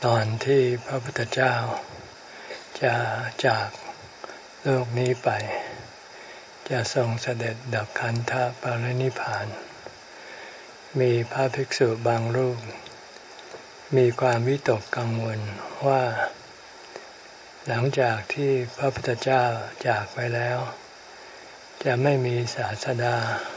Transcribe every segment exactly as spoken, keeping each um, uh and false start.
ตอนที่พระพุทธเจ้าจะจากโลกนี้ไปจะทรงเสด็จดับขันธปรินิพพานมีพระภิกษุบางรูปมีความวิตกกังวลว่าหลังจากที่พระพุทธเจ้าจากไปแล้วจะไม่มีศาสดา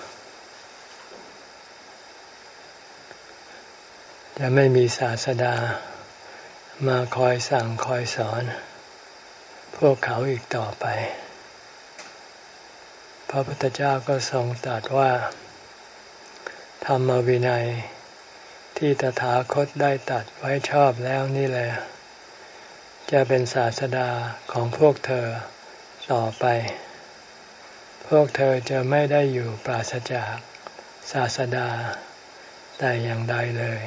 จะไม่มีศาสดามาคอยสั่งคอยสอนพวกเขาอีกต่อไปพระพุทธเจ้าก็ทรงตรัสว่าธรรมวินัยที่ตถาคตได้ตรัสไว้ชอบแล้วนี่แหละจะเป็นศาสดาของพวกเธอต่อไปพวกเธอจะไม่ได้อยู่ปราศจากศาสดาแต่อย่างใดเลย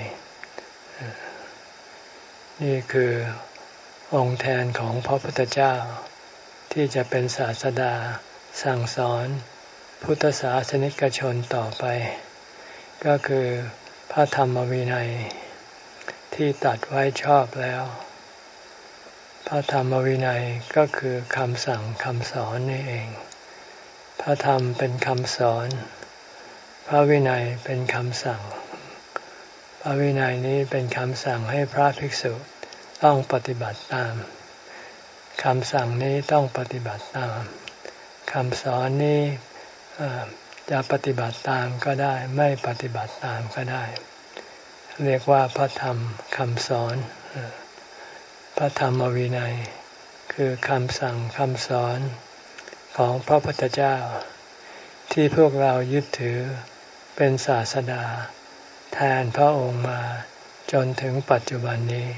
นี่คือองค์แทนของพระพุทธเจ้าที่จะเป็นศาสดาสั่งสอนพุทธศาสนิกชนต่อไปก็คือพระธรรมวินัยที่ตรัสไว้ชอบแล้วพระธรรมวินัยก็คือคำสั่งคำสอนนี่เองพระธรรมเป็นคำสอนพระวินัยเป็นคำสั่งพระวินัยนี้เป็นคำสั่งให้พระภิกษุต้องปฏิบัติตามคำสั่งนี้ต้องปฏิบัติตามคำสอนนี้จะปฏิบัติตามก็ได้ไม่ปฏิบัติตามก็ได้เรียกว่าพระธรรมคำสอนพระธรรมวินัยคือคำสั่งคำสอนของพระพุทธเจ้าที่พวกเรายึดถือเป็นศาสดาแทนพระองค์มาจนถึงปัจจุบันนี้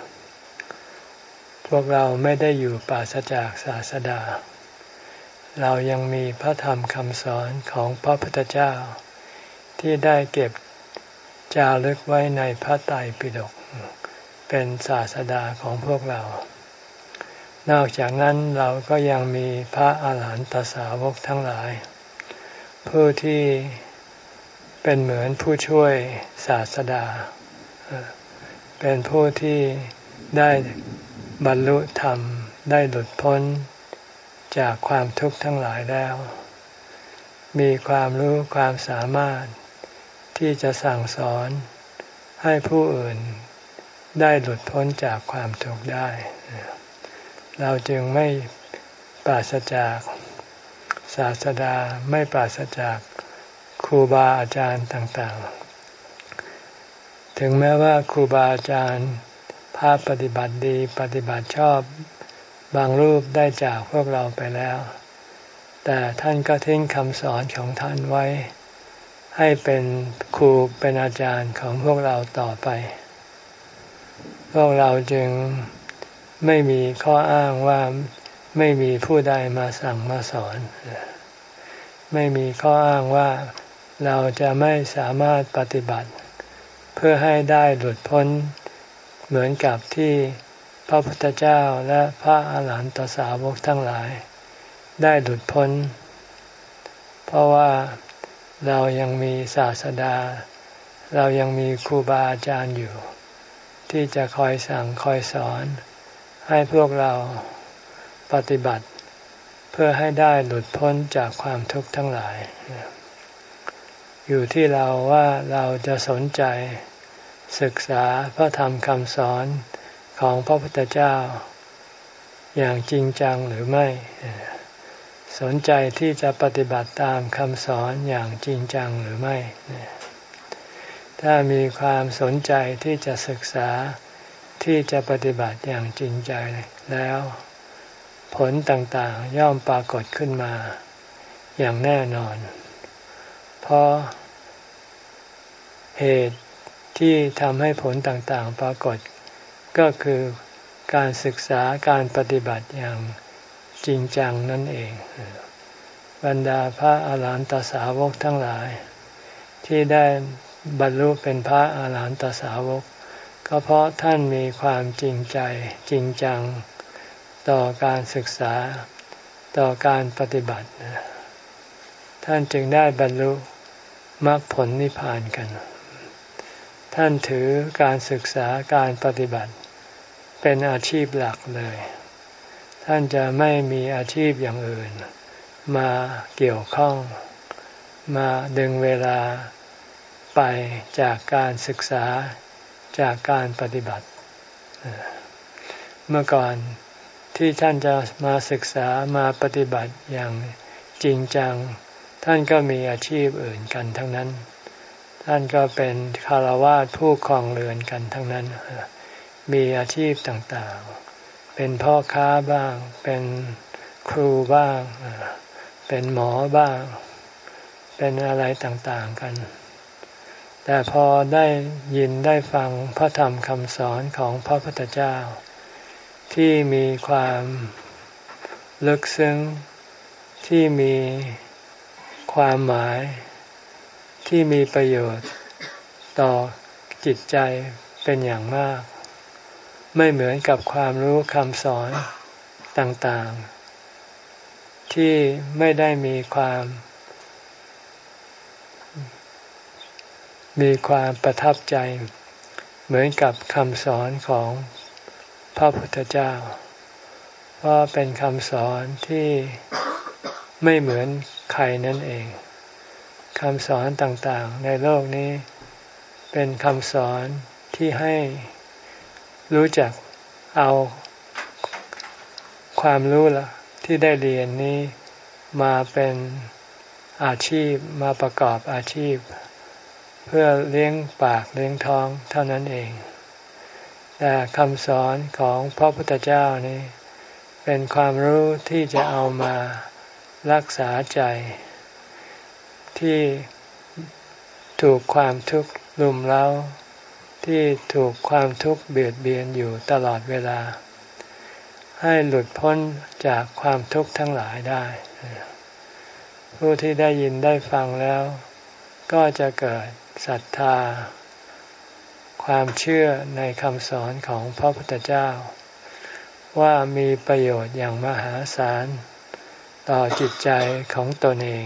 พวกเราไม่ได้อยู่ปราศจากศาสดาเรายังมีพระธรรมคำสอนของพระพุทธเจ้าที่ได้เก็บจารึกไว้ในพระไตรปิฎกเป็นศาสดาของพวกเรานอกจากนั้นเราก็ยังมีพระอาหารหันตสาวกทั้งหลายผู้ที่เป็นเหมือนผู้ช่วยศาสดาเป็นผู้ที่ได้บรรลุธรรมได้หลุดพ้นจากความทุกข์ทั้งหลายแล้วมีความรู้ความสามารถที่จะสั่งสอนให้ผู้อื่นได้หลุดพ้นจากความทุกข์ได้เราจึงไม่ปราศจากศาสดาไม่ปราศจากครูบาอาจารย์ต่างๆถึงแม้ว่าครูบาอาจารย์พระปฏิบัติดีปฏิบัติชอบบางรูปได้จากพวกเราไปแล้วแต่ท่านก็ทิ้งคำสอนของท่านไว้ให้เป็นครูเป็นอาจารย์ของพวกเราต่อไปพวกเราจึงไม่มีข้ออ้างว่าไม่มีผู้ใดมาสั่งมาสอนไม่มีข้ออ้างว่าเราจะไม่สามารถปฏิบัติเพื่อให้ได้หลุดพ้นเหมือนกับที่พระพุทธเจ้าและพระอาหารหันตสาวกทั้งหลายได้หลุดพ้นเพราะว่าเรายังมีศาสดาเรายังมีครูบาอาจารย์อยู่ที่จะคอยสั่งคอยสอนให้พวกเราปฏิบัติเพื่อให้ได้หลุดพ้นจากความทุกข์ทั้งหลายอยู่ที่เราว่าเราจะสนใจศึกษาพระธรรมคำสอนของพระพุทธเจ้าอย่างจริงจังหรือไม่สนใจที่จะปฏิบัติตามคำสอนอย่างจริงจังหรือไม่ถ้ามีความสนใจที่จะศึกษาที่จะปฏิบัติอย่างจริงใจแล้วผลต่างๆย่อมปรากฏขึ้นมาอย่างแน่นอนเพราะเหตุที่ทำให้ผลต่างๆปรากฏก็คือการศึกษาการปฏิบัติอย่างจริงจังนั่นเองบรรดาพระอาหารหันตสาวกทั้งหลายที่ได้บรรลุเป็นพระอาหารหันตสาวกก็เพราะท่านมีความจริงใจจริงจังต่อการศึกษาต่อการปฏิบัติท่านจึงได้บรรลุมรรคผลนิพพานกันท่านถือการศึกษาการปฏิบัติเป็นอาชีพหลักเลยท่านจะไม่มีอาชีพอย่างอื่นมาเกี่ยวข้องมาดึงเวลาไปจากการศึกษาจากการปฏิบัติเมื่อก่อนที่ท่านจะมาศึกษามาปฏิบัติอย่างจริงจังท่านก็มีอาชีพอื่นกันทั้งนั้นท่านก็เป็นฆราวาสผู้ครองเรือนกันทั้งนั้นมีอาชีพต่างๆเป็นพ่อค้าบ้างเป็นครูบ้างเป็นหมอบ้างเป็นอะไรต่างๆกันแต่พอได้ยินได้ฟังพระธรรมคำสอนของพระพุทธเจ้าที่มีความลึกซึ้งที่มีความหมายที่มีประโยชน์ต่อจิตใจเป็นอย่างมากไม่เหมือนกับความรู้คำสอนต่างๆที่ไม่ได้มีความมีความประทับใจเหมือนกับคำสอนของพระพุทธเจ้าเพราะเป็นคำสอนที่ไม่เหมือนใครนั่นเองคำสอนต่างๆในโลกนี้เป็นคำสอนที่ให้รู้จักเอาความรู้ละที่ได้เรียนนี้มาเป็นอาชีพมาประกอบอาชีพเพื่อเลี้ยงปากเลี้ยงท้องเท่านั้นเองแต่คำสอนของพระพุทธเจ้านี้เป็นความรู้ที่จะเอามารักษาใจที่ถูกความทุกข์รุมเร้าที่ถูกความทุกข์เบียดเบียนอยู่ตลอดเวลาให้หลุดพ้นจากความทุกข์ทั้งหลายได้ผู้ที่ได้ยินได้ฟังแล้วก็จะเกิดศรัทธาความเชื่อในคำสอนของพระพุทธเจ้าว่ามีประโยชน์อย่างมหาศาลต่อจิตใจของตนเอง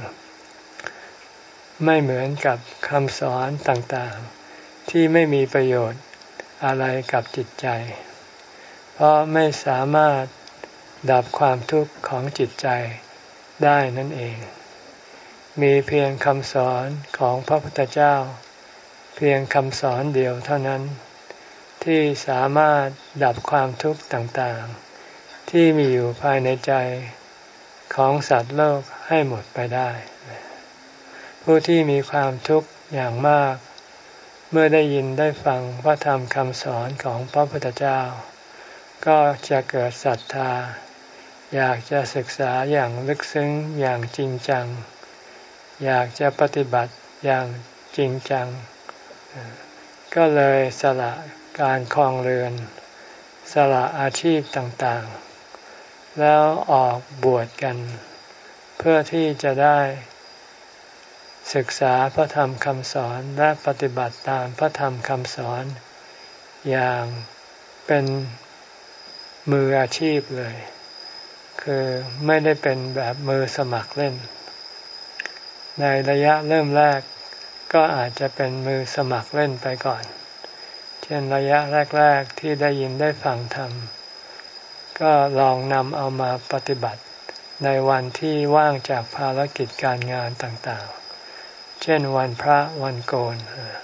ไม่เหมือนกับคำสอนต่างๆที่ไม่มีประโยชน์อะไรกับจิตใจเพราะไม่สามารถดับความทุกข์ของจิตใจได้นั่นเองมีเพียงคำสอนของพระพุทธเจ้าเพียงคำสอนเดียวเท่านั้นที่สามารถดับความทุกข์ต่างๆที่มีอยู่ภายในใจของสัตว์โลกให้หมดไปได้ผู้ที่มีความทุกข์อย่างมากเมื่อได้ยินได้ฟังพระธรรมคำสอนของพระพุทธเจ้าก็จะเกิดศรัทธาอยากจะศึกษาอย่างลึกซึ้งอย่างจริงจังอยากจะปฏิบัติอย่างจริงจังก็เลยสละการครองเรือนสละอาชีพต่างๆแล้วออกบวชกันเพื่อที่จะได้ศึกษาพระธรรมคำสอนและปฏิบัติตามพระธรรมคำสอนอย่างเป็นมืออาชีพเลยคือไม่ได้เป็นแบบมือสมัครเล่นในระยะเริ่มแรกก็อาจจะเป็นมือสมัครเล่นไปก่อนเช่นระยะแรกๆที่ได้ยินได้ฟังธรรมก็ลองนำเอามาปฏิบัติในวันที่ว่างจากภารกิจการงานต่างๆเช่นวันพระวันโกน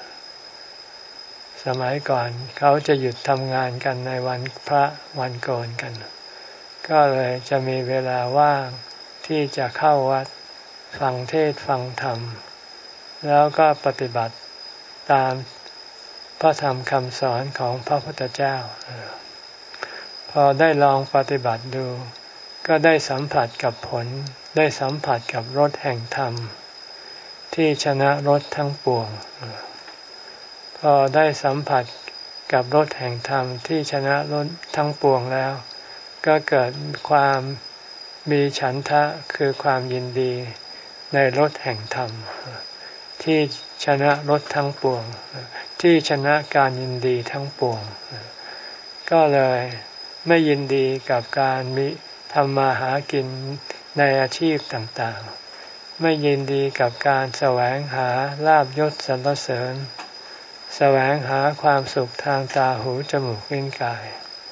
สมัยก่อนเขาจะหยุดทำงานกันในวันพระวันโกนกันก็เลยจะมีเวลาว่างที่จะเข้าวัดฟังเทศน์ฟังธรรมแล้วก็ปฏิบัติตามพระธรรมคำสอนของพระพุทธเจ้าพอได้ลองปฏิบัติดูก็ได้สัมผัสกับผลได้สัมผัสกับรสแห่งธรรมที่ชนะรสทั้งปวงพอได้สัมผัสกับรสแห่งธรรมที่ชนะรสทั้งปวงแล้วก็เกิดความมีฉันทะคือความยินดีในรสแห่งธรรมที่ชนะรสทั้งปวงที่ชนะการยินดีทั้งปวงก็เลยไม่ยินดีกับการมีทำมาหากินในอาชีพต่างๆไม่ยินดีกับการแสวงหาลาภยศสรรเสริญแสวงหาความสุขทางตาหูจมูกลิ้นกาย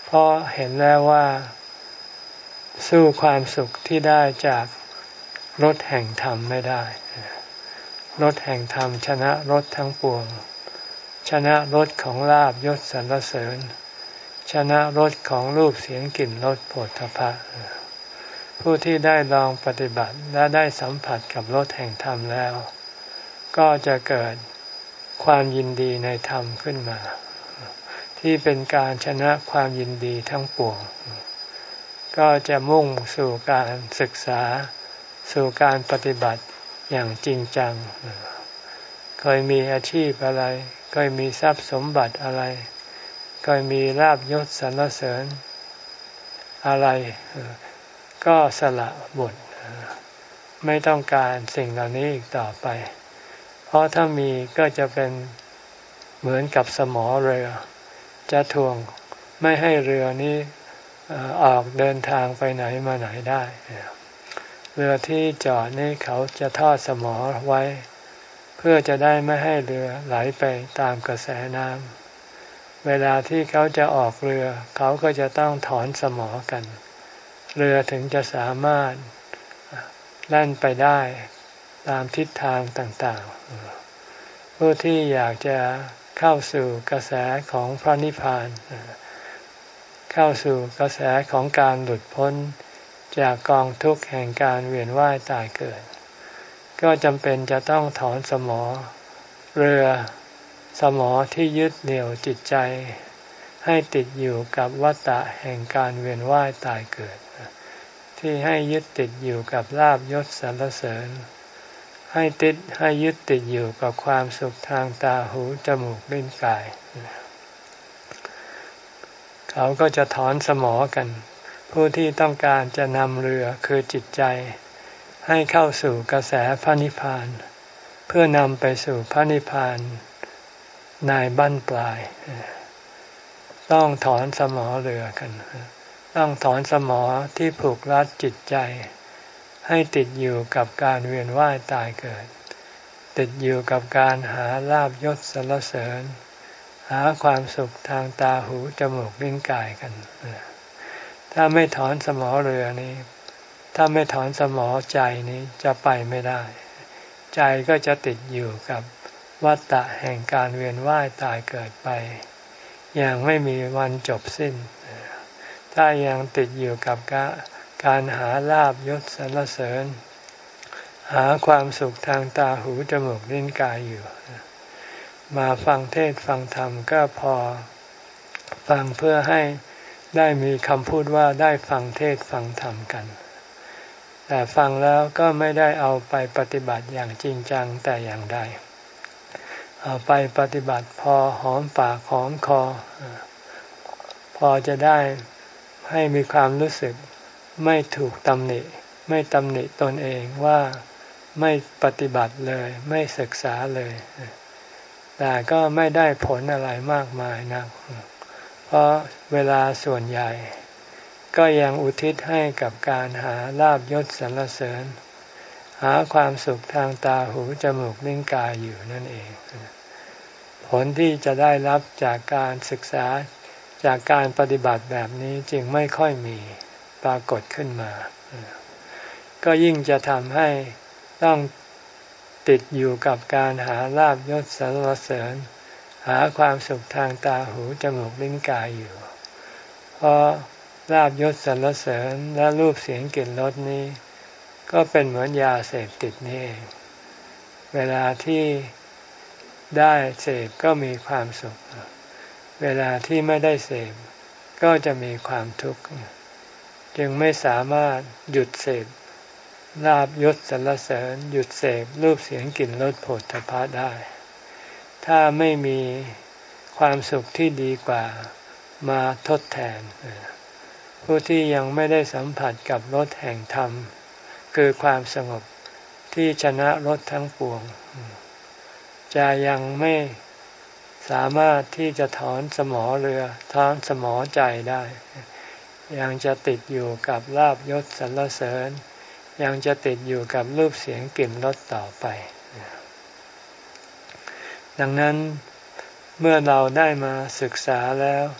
เพราะเห็นแล้วว่าสู้ความสุขที่ได้จากรสแห่งธรรมไม่ได้รสแห่งธรรมชนะรสทั้งปวงชนะรสของลาภยศสรรเสริญชนะรสของรูปเสียงกลิ่นรสโผฏฐัพพะผู้ที่ได้ลองปฏิบัติและได้สัมผัสกับรสแห่งธรรมแล้วก็จะเกิดความยินดีในธรรมขึ้นมาที่เป็นการชนะความยินดีทั้งปวงก็จะมุ่งสู่การศึกษาสู่การปฏิบัติอย่างจริงจังเคยมีอาชีพอะไรเคยมีทรัพย์สมบัติอะไรเคยมีลาภยศสรรเสริญอะไรก็สละหมดไม่ต้องการสิ่งเหล่านี้อีกต่อไปเพราะถ้ามีก็จะเป็นเหมือนกับสมอเรือจะถ่วงไม่ให้เรือนี้ออกเดินทางไปไหนมาไหนได้เรือที่จอดนี่เขาจะทอดสมอไว้เพื่อจะได้ไม่ให้เรือไหลไปตามกระแสน้ำเวลาที่เขาจะออกเรือเขาก็จะต้องถอนสมอกันเรือถึงจะสามารถแล่นไปได้ตามทิศทางต่างๆผู้ที่อยากจะเข้าสู่กระแสของพระนิพพานเข้าสู่กระแสของการหลุดพ้นจากกองทุกข์แห่งการเวียนว่ายตายเกิดก็จำเป็นจะต้องถอนสมอเรือสมอที่ยึดเหนี่ยวจิตใจให้ติดอยู่กับวัฏฏะแห่งการเวียนว่ายตายเกิดที่ให้ยึดติดอยู่กับลาภยศสรรเสริญให้ติดให้ยึดติดอยู่กับความสุขทางตาหูจมูกลิ้นกายเขาก็จะถอนสมอกันผู้ที่ต้องการจะนำเรือคือจิตใจให้เข้าสู่กระแสพระนิพพานเพื่อนำไปสู่พระนิพพานในบั้นปลายต้องถอนสมอเรือกันต้องถอนสมอที่ผูกรัดจิตใจให้ติดอยู่กับการเวียนว่ายตายเกิดติดอยู่กับการหาลาภยศสรรเสริญหาความสุขทางตาหูจมูกลิ้นกายกันถ้าไม่ถอนสมอเรือนี้ถ้าไม่ถอนสมอใจนี้จะไปไม่ได้ใจก็จะติดอยู่กับวัฏฏะแห่งการเวียนว่ายตายเกิดไปอย่างไม่มีวันจบสิ้นถ้ายังติดอยู่กับการหาลาภยศสรรเสริญหาความสุขทางตาหูจมูกลิ้นกายอยู่มาฟังเทศน์ฟังธรรมก็พอฟังเพื่อให้ได้มีคำพูดว่าได้ฟังเทศน์ฟังธรรมกันแต่ฟังแล้วก็ไม่ได้เอาไปปฏิบัติอย่างจริงจังแต่อย่างใดเอาไปปฏิบัติพอหอมปากหอมคอพอจะได้ให้มีความรู้สึกไม่ถูกตำหนิไม่ตำหนิตนเองว่าไม่ปฏิบัติเลยไม่ศึกษาเลยแต่ก็ไม่ได้ผลอะไรมากมายนักเพราะเวลาส่วนใหญ่ก็ยังอุทิศให้กับการหาลาภยศสรรเสริญหาความสุขทางตาหูจมูกลิ้นกายอยู่นั่นเองผลที่จะได้รับจากการศึกษาจากการปฏิบัติแบบนี้จึงไม่ค่อยมีปรากฏขึ้นมาก็ยิ่งจะทำให้ต้องติดอยู่กับการหาลาภยศสรรเสริญหาความสุขทางตาหูจมูกลิ้นกายอยู่เพราะลาภยศสรรเสริญและรูปเสียงกลิ่นรสนี้ก็เป็นเหมือนยาเสพติดนี่เองเวลาที่ได้เสพก็มีความสุขเวลาที่ไม่ได้เสพก็จะมีความทุกข์จึงไม่สามารถหยุดเสพลาภยศสรรเสริญหยุดเสพรูปเสียงกลิ่นรสโผฏฐัพพะได้ถ้าไม่มีความสุขที่ดีกว่ามาทดแทนผู้ที่ยังไม่ได้สัมผัสกับรสแห่งธรรมคือความสงบที่ชนะรสทั้งปวงจะยังไม่สามารถที่จะถอนสมอเรือถอนสมอใจได้ยังจะติดอยู่กับลาภยศสรรเสริญยังจะติดอยู่กับรูปเสียงกลิ่นรสต่อไปดังนั้นเมื่อเราได้มาศึกษาแล้ว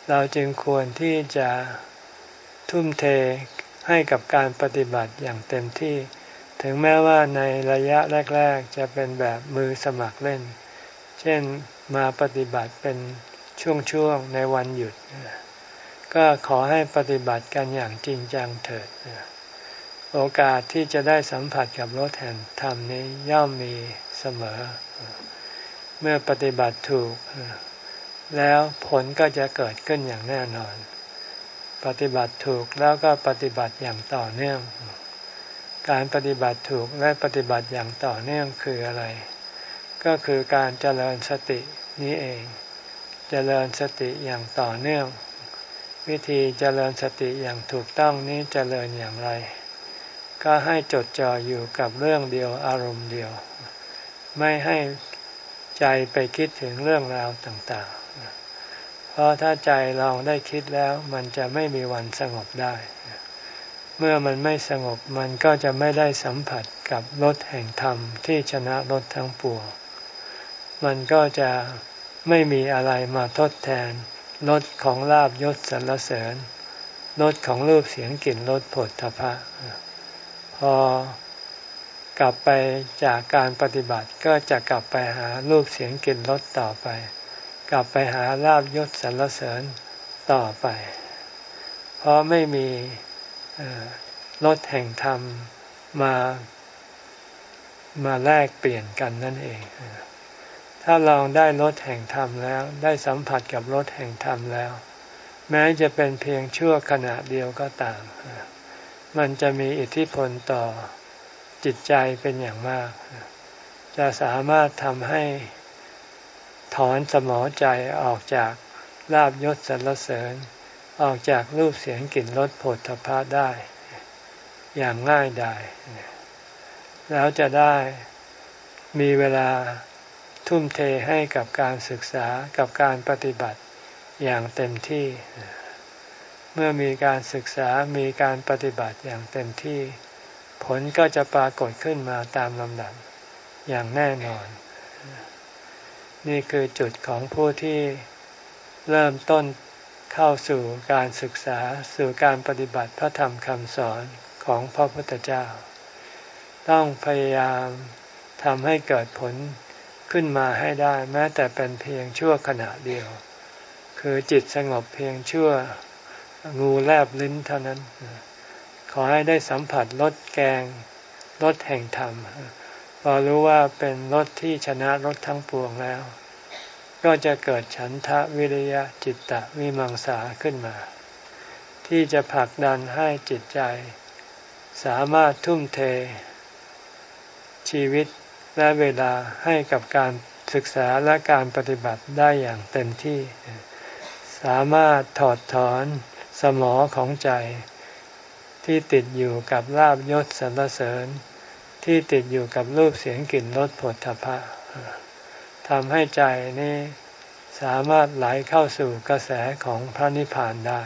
เราจึงควรที่จะทุ่มเทให้กับการปฏิบัติอย่างเต็มที่ถึงแม้ว่าในระยะแรกๆจะเป็นแบบมือสมัครเล่นเช่นมาปฏิบัติเป็นช่วงๆในวันหยุดก็ขอให้ปฏิบัติกันอย่างจริงจังเถิดโอกาสที่จะได้สัมผัสกับรสแห่งธรรมนี้ย่อมมีเสมอเมื่อปฏิบัติถูกแล้วผลก็จะเกิดขึ้นอย่างแน่นอนปฏิบัติถูกแล้วก็ปฏิบัติอย่างต่อเนื่องการปฏิบัติถูกและปฏิบัติอย่างต่อเนื่องคืออะไรก็คือการเจริญสตินี้เองเจริญสติอย่างต่อเนื่องวิธีเจริญสติอย่างถูกต้องนี้เจริญอย่างไรก็ให้จดจ่ออยู่กับเรื่องเดียวอารมณ์เดียวไม่ให้ใจไปคิดถึงเรื่องราวต่างๆเพราะถ้าใจลองได้คิดแล้วมันจะไม่มีวันสงบได้เมื่อมันไม่สงบมันก็จะไม่ได้สัมผัสกับรสแห่งธรรมที่ชนะรสทั้งปวงมันก็จะไม่มีอะไรมาทดแทนรสของลาภยศสรรเสริญรสของรูปเสียงกลิ่นรสโผฏฐัพพะพอกลับไปจากการปฏิบัติก็จะกลับไปหารูปเสียงกลิ่นรสต่อไปกลับไปหาลาภยศสรรเสริญต่อไปเพราะไม่มีรสแห่งธรรมมามาแลกเปลี่ยนกันนั่นเองถ้าลองได้รสแห่งธรรมแล้วได้สัมผัสกับรสแห่งธรรมแล้วแม้จะเป็นเพียงชั่วขณะเดียวก็ตามมันจะมีอิทธิพลต่อจิตใจเป็นอย่างมากจะสามารถทำให้ถอนสมอใจออกจากลาภยศสรรเสริญออกจากรูปเสียงกลิ่นรสโผฏฐัพพะได้อย่างง่ายดายแล้วจะได้มีเวลาทุ่มเทให้กับการศึกษากับการปฏิบัติอย่างเต็มที่เมื่อมีการศึกษามีการปฏิบัติอย่างเต็มที่ผลก็จะปรากฏขึ้นมาตามลำดับอย่างแน่นอนนี่คือจุดของผู้ที่เริ่มต้นเข้าสู่การศึกษาสู่การปฏิบัติพระธรรมคำสอนของพระพุทธเจ้าต้องพยายามทำให้เกิดผลขึ้นมาให้ได้แม้แต่เป็นเพียงชั่วขณะเดียวคือจิตสงบเพียงชั่วงูแลบลิ้นเท่านั้นขอให้ได้สัมผัสรสแกงรสแห่งธรรมพอรู้ว่าเป็นรสที่ชนะรสทั้งปวงแล้วก็จะเกิดฉันทะวิริยะจิตตะวิมังสาขึ้นมาที่จะผลักดันให้จิตใจสามารถทุ่มเทชีวิตและเวลาให้กับการศึกษาและการปฏิบัติได้อย่างเต็มที่สามารถถอดถอนสมอของใจที่ติดอยู่กับลาภยศสรรเสริญที่ติดอยู่กับรูปเสียงกลิ่นรสโผฏฐัพพะทำให้ใจนี้สามารถไหลเข้าสู่กระแสของพระนิพพานได้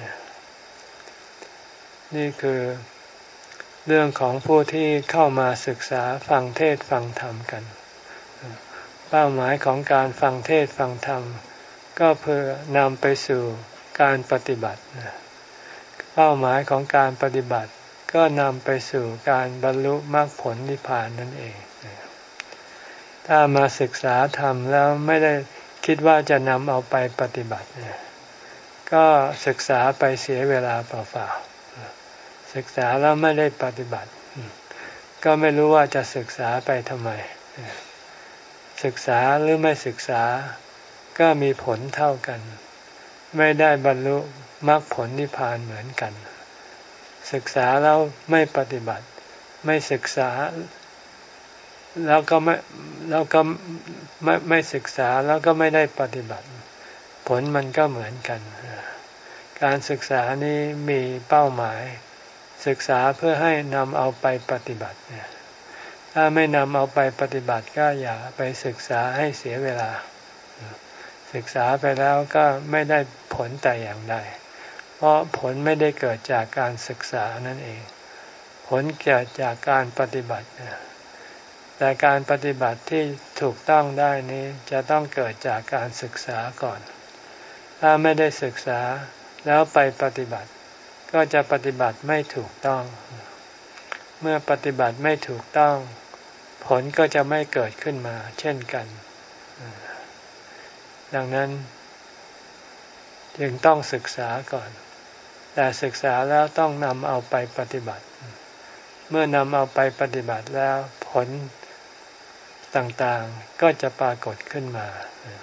นี่คือเรื่องของผู้ที่เข้ามาศึกษาฟังเทศน์ฟังธรรมกันเป้าหมายของการฟังเทศน์ฟังธรรมก็เพื่อนำไปสู่การปฏิบัติเป้าหมายของการปฏิบัติก็นำไปสู่การบรรลุมรรคผลนิพพานนั่นเองถ้ามาศึกษาธรรมแล้วไม่ได้คิดว่าจะนำเอาไปปฏิบัติก็ศึกษาไปเสียเวลาเปล่าๆศึกษาแล้วไม่ได้ปฏิบัติก็ไม่รู้ว่าจะศึกษาไปทำไมศึกษาหรือไม่ศึกษาก็มีผลเท่ากันไม่ได้บรรลุมรรคผลนิพพานเหมือนกันศึกษาแล้วไม่ปฏิบัติไม่ศึกษาแล้วก็ไม่แล้วก็ไม่ไม่ศึกษาแล้วก็ไม่ได้ปฏิบัติผลมันก็เหมือนกันการศึกษานี้มีเป้าหมายศึกษาเพื่อให้นำเอาไปปฏิบัติถ้าไม่นำเอาไปปฏิบัติก็อย่าไปศึกษาให้เสียเวลาศึกษาไปแล้วก็ไม่ได้ผลแต่อย่างใดเพราะผลไม่ได้เกิดจากการศึกษานั่นเองผลเกิดจากการปฏิบัติแต่การปฏิบัติที่ถูกต้องได้นี้จะต้องเกิดจากการศึกษาก่อนถ้าไม่ได้ศึกษาแล้วไปปฏิบัติก็จะปฏิบัติไม่ถูกต้องเมื่อปฏิบัติไม่ถูกต้องผลก็จะไม่เกิดขึ้นมาเช่นกันดังนั้นจึงต้องศึกษาก่อนแต่ศึกษาแล้วต้องนำเอาไปปฏิบัติเมื่อนำเอาไปปฏิบัติแล้วผลต่างๆก็จะปรากฏขึ้นมา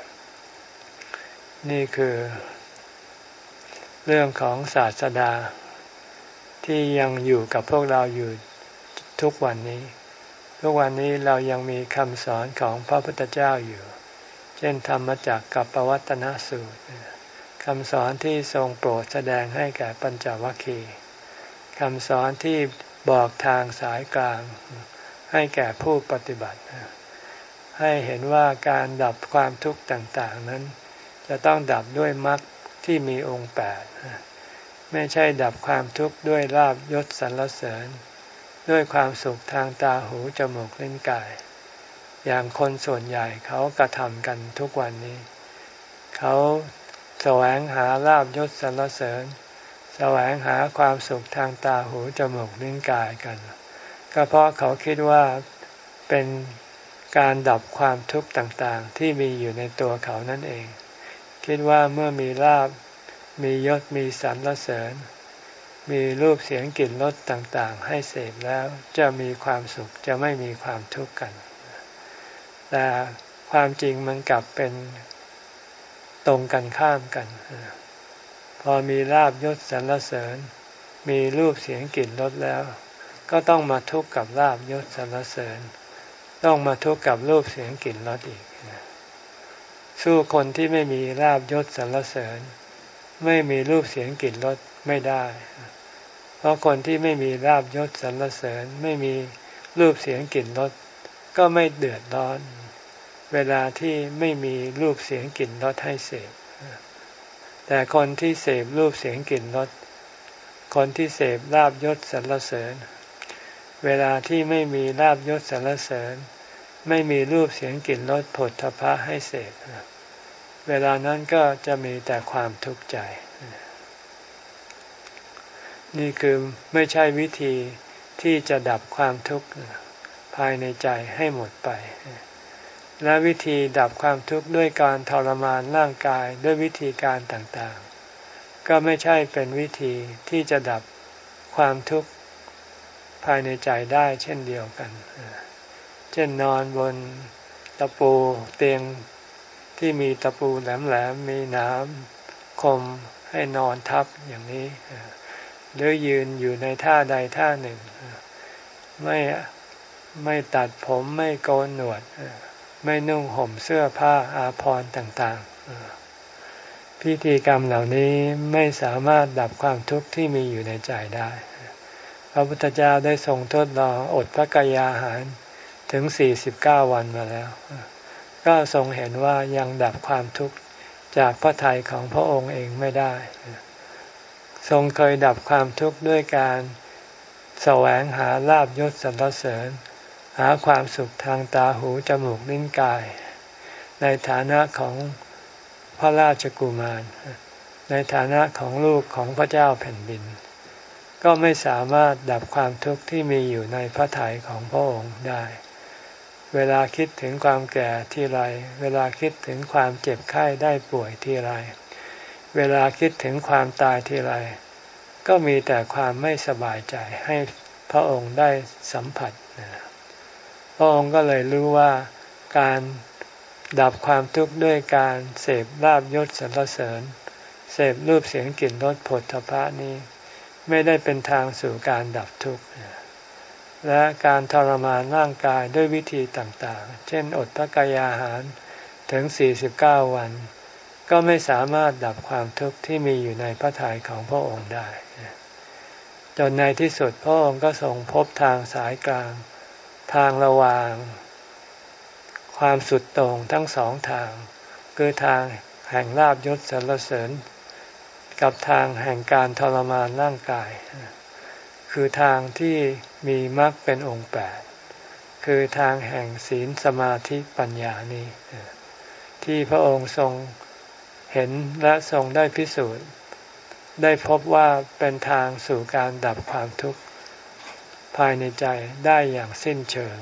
นี่คือเรื่องของศาสดาที่ยังอยู่กับพวกเราอยู่ทุกวันนี้ทุกวันนี้เรายังมีคำสอนของพระพุทธเจ้าอยู่เช่นธรรมจักรกับปวัตตนสูตรคำสอนที่ทรงโปรดแสดงให้แก่ปัญจวัคคีย์คำสอนที่บอกทางสายกลางให้แก่ผู้ปฏิบัติให้เห็นว่าการดับความทุกข์ต่างๆนั้นจะต้องดับด้วยมรรคที่มีองค์แปดไม่ใช่ดับความทุกข์ด้วยลาภยศสรรเสริญด้วยความสุขทางตาหูจมูกลิ้นกายอย่างคนส่วนใหญ่เขากระทำกันทุกวันนี้เขาแสวงหาลาภยศสรรเสริญแสวงหาความสุขทางตาหูจมูกลิ้นกายกันก็เพราะเขาคิดว่าเป็นการดับความทุกข์ต่างๆที่มีอยู่ในตัวเขานั่นเองคิดว่าเมื่อมีลาภมียศมีสรรเสริญมีรูปเสียงกลิ่นรสต่างๆให้เสพแล้วจะมีความสุขจะไม่มีความทุกข์กันแต่ความจริงมันกลับเป็นตรงกันข้ามกันพอมีลาภยศสรรเสริญมีรูปเสียงกลิ่นรสแล้วก็ต้องมาทุกข์กับลาภยศสรรเสริญต้องมาทุกข์กับรูปเสียงกลิ่นรสอีกสู้คนที่ไม่มีลาภยศสรรเสริญไม่มีรูปเสียงกลิ่นรสไม่ได้เพราะคนที่ไม่มีลาภยศสรรเสริญไม่มีรูปเสียงกลิ่นรสก็ไม่เดือดร้อนเวลาที่ไม่มีรูปเสียงกลิ่นรสให้เสพแต่คนที่เสพรูปเสียงกลิ่นรสคนที่เสพลาภยศสรรเสริญเวลาที่ไม่มีลาภยศสรรเสริญไม่มีรูปเสียงกลิ่นรสโผฏฐัพพะให้เสพเวลานั้นก็จะมีแต่ความทุกข์ใจนี่คือไม่ใช่วิธีที่จะดับความทุกข์ภายในใจให้หมดไปและวิธีดับความทุกข์ด้วยการทรมานร่างกายด้วยวิธีการต่างๆก็ไม่ใช่เป็นวิธีที่จะดับความทุกข์ภายในใจได้เช่นเดียวกันเช่นนอนบนตะปูเตียงที่มีตะปูแหลมๆมีหนามคมให้นอนทับอย่างนี้หรือยืนอยู่ในท่าใดท่าหนึ่งไม่ไม่ตัดผมไม่โกนหนวดไม่นุ่งห่มเสื้อผ้าอาภรณ์ต่างๆพิธีกรรมเหล่านี้ไม่สามารถดับความทุกข์ที่มีอยู่ในใจได้พระพุทธเจ้าได้ทรงทดลองอดพระกายอาหารถึงสี่สิบเก้าวันมาแล้วก็ทรงเห็นว่ายังดับความทุกข์จากพระทัยของพระองค์เองไม่ได้ทรงเคยดับความทุกข์ด้วยการแสวงหาลาภยศสรรเสริญหาความสุขทางตาหูจมูกลิ้นกายในฐานะของพระราชกุมารในฐานะของลูกของพระเจ้าแผ่นดินก็ไม่สามารถดับความทุกข์ที่มีอยู่ในพระทัยของพระองค์ได้เวลาคิดถึงความแก่ทีไรเวลาคิดถึงความเจ็บไข้ได้ป่วยทีไรเวลาคิดถึงความตายทีไรก็มีแต่ความไม่สบายใจให้พระองค์ได้สัมผัสพระองค์ก็เลยรู้ว่าการดับความทุกข์ด้วยการเสพลาภยศสรรเสริญเสพรูปเสียงกลิ่นรสโผฏฐัพพะนี้ไม่ได้เป็นทางสู่การดับทุกข์และการทรมานร่างกายด้วยวิธีต่างๆเช่นอดพระกายอาหารถึงสี่สิบเก้าวันก็ไม่สามารถดับความทุกข์ที่มีอยู่ในพระทัยของพระองค์ได้จนในที่สุดพระองค์ก็ทรงพบทางสายกลางทางระหว่างความสุดโต่งทั้งสองทางคือทางแห่งลาภยศสรรเสริญกับทางแห่งการทรมานร่างกายคือทางที่มีมรรคเป็นองค์แปดคือทางแห่งศีลสมาธิปัญญานี้ที่พระองค์ทรงเห็นและทรงได้พิสูจน์ได้พบว่าเป็นทางสู่การดับความทุกข์ภายในใจได้อย่างสิ้นเชิง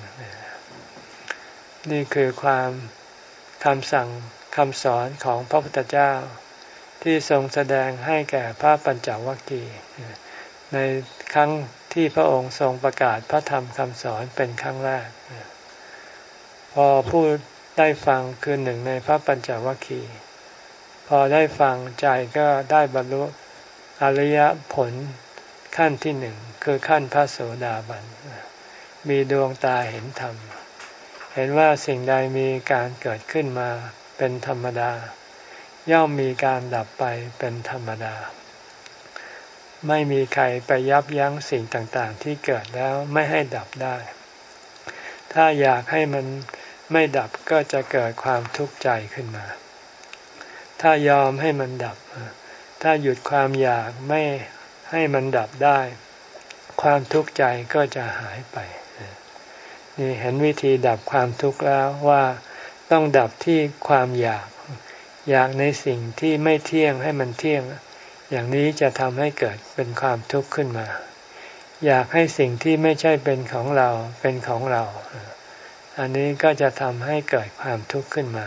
นี่คือความคำสั่งคำสอนของพระพุทธเจ้าที่ทรงแสดงให้แก่พระปัญจวัคคีย์ในครั้งที่พระองค์ทรงประกาศพระธรรมคำสอนเป็นครั้งแรกพอผู้ได้ฟังคือหนึ่งในพระปัญจวัคคีย์พอได้ฟังใจก็ได้บรรลุอริยผลขั้นที่หนึ่งคือขั้นพระโสดาบันมีดวงตาเห็นธรรมเห็นว่าสิ่งใดมีการเกิดขึ้นมาเป็นธรรมดาย่อมมีการดับไปเป็นธรรมดาไม่มีใครไปยับยั้งสิ่งต่างๆที่เกิดแล้วไม่ให้ดับได้ถ้าอยากให้มันไม่ดับก็จะเกิดความทุกข์ใจขึ้นมาถ้ายอมให้มันดับถ้าหยุดความอยากไม่ให้มันดับได้ความทุกข์ใจก็จะหายไปนี่เห็นวิธีดับความทุกข์แล้วว่าต้องดับที่ความอยากอยากในสิ่งที่ไม่เที่ยงให้มันเที่ยงอย่างนี้จะทำให้เกิดเป็นความทุกข์ขึ้นมาอยากให้สิ่งที่ไม่ใช่เป็นของเราเป็นของเราอันนี้ก็จะทำให้เกิดความทุกข์ขึ้นมา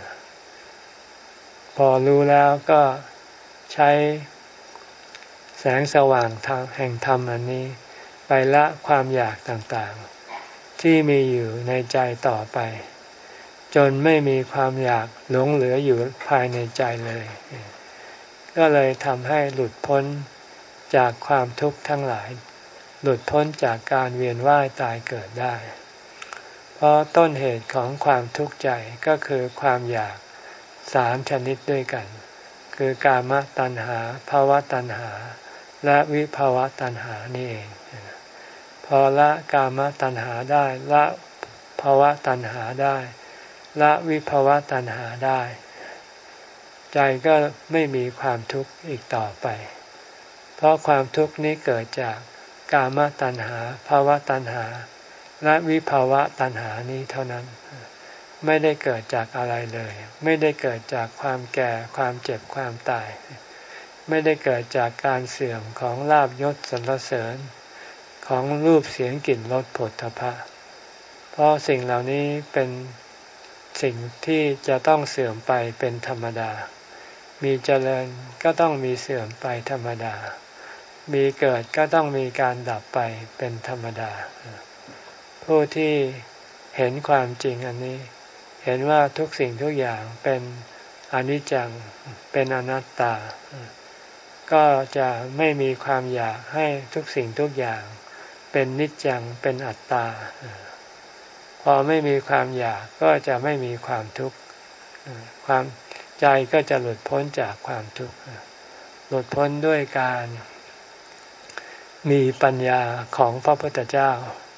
พอรู้แล้วก็ใช้แสงสว่างทางแห่งธรรมอันนี้ไปละความอยากต่างๆที่มีอยู่ในใจต่อไปจนไม่มีความอยากหลงเหลืออยู่ภายในใจเลยก็เลยทำให้หลุดพ้นจากความทุกข์ทั้งหลายหลุดพ้นจากการเวียนว่ายตายเกิดได้เพราะต้นเหตุของความทุกข์ใจก็คือความอยากสามชนิดด้วยกันคือกามตัณหาภวตัณหาและวิภวตัณหานี่เองพอละกามตัณหาได้ละภวตัณหาได้ละวิภวตัณหาได้ใจก็ไม่มีความทุกข์อีกต่อไปเพราะความทุกข์นี้เกิดจากกามตัณหาภวตัณหาและวิภวตัณหานี้เท่านั้นไม่ได้เกิดจากอะไรเลยไม่ได้เกิดจากความแก่ความเจ็บความตายไม่ได้เกิดจากการเสื่อมของลาภยศสรรเสริญของรูปเสียงกลิ่นรสโผฏฐัพพะเพราะสิ่งเหล่านี้เป็นสิ่งที่จะต้องเสื่อมไปเป็นธรรมดามีเจริญก็ต้องมีเสื่อมไปธรรมดามีเกิดก็ต้องมีการดับไปเป็นธรรมดาผู้ที่เห็นความจริงอันนี้เห็นว่าทุกสิ่งทุกอย่างเป็นอนิจจังเป็นอนัตตาก็จะไม่มีความอยากให้ทุกสิ่งทุกอย่างเป็นนิจจังเป็นอัตตาพอไม่มีความอยากก็จะไม่มีความทุกข์ความใจก็จะหลุดพ้นจากความทุกข์หลุดพ้นด้วยการมีปัญญาของพระพุทธเจ้า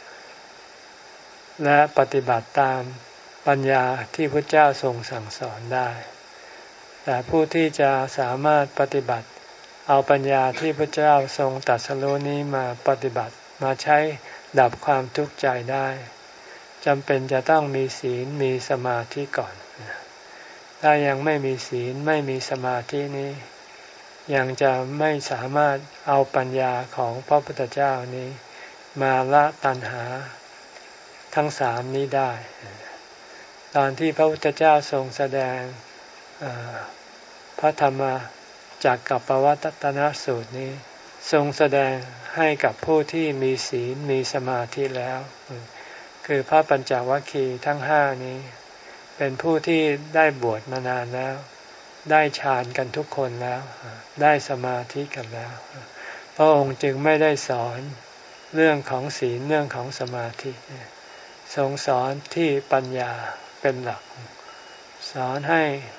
และปฏิบัติตามปัญญาที่พระเจ้าทรงสั่งสอนได้แต่ผู้ที่จะสามารถปฏิบัติเอาปัญญาที่พระเจ้าทรงตรัสรู้นี้มาปฏิบัติมาใช้ดับความทุกข์ใจได้จำเป็นจะต้องมีศีลมีสมาธิก่อนถ้ายังไม่มีศีลไม่มีสมาธินี้ยังจะไม่สามารถเอาปัญญาของพระพุทธเจ้านี้มาละตัณหาทั้งสามนี้ได้ตอนที่พระพุทธเจ้าทรงแสดงพระธรรมจักรกับปวัตตนสูตรนี้ทรงแสดงให้กับผู้ที่มีศีลมีสมาธิแล้วคือพระปัญจวัคคีย์ทั้งห้านี้เป็นผู้ที่ได้บวชมานานแล้วได้ฌานกันทุกคนแล้วได้สมาธิกันแล้วพระองค์จึงไม่ได้สอนเรื่องของศีลเรื่องของสมาธิทรงสอนที่ปัญญาเป็นหลักสอนให้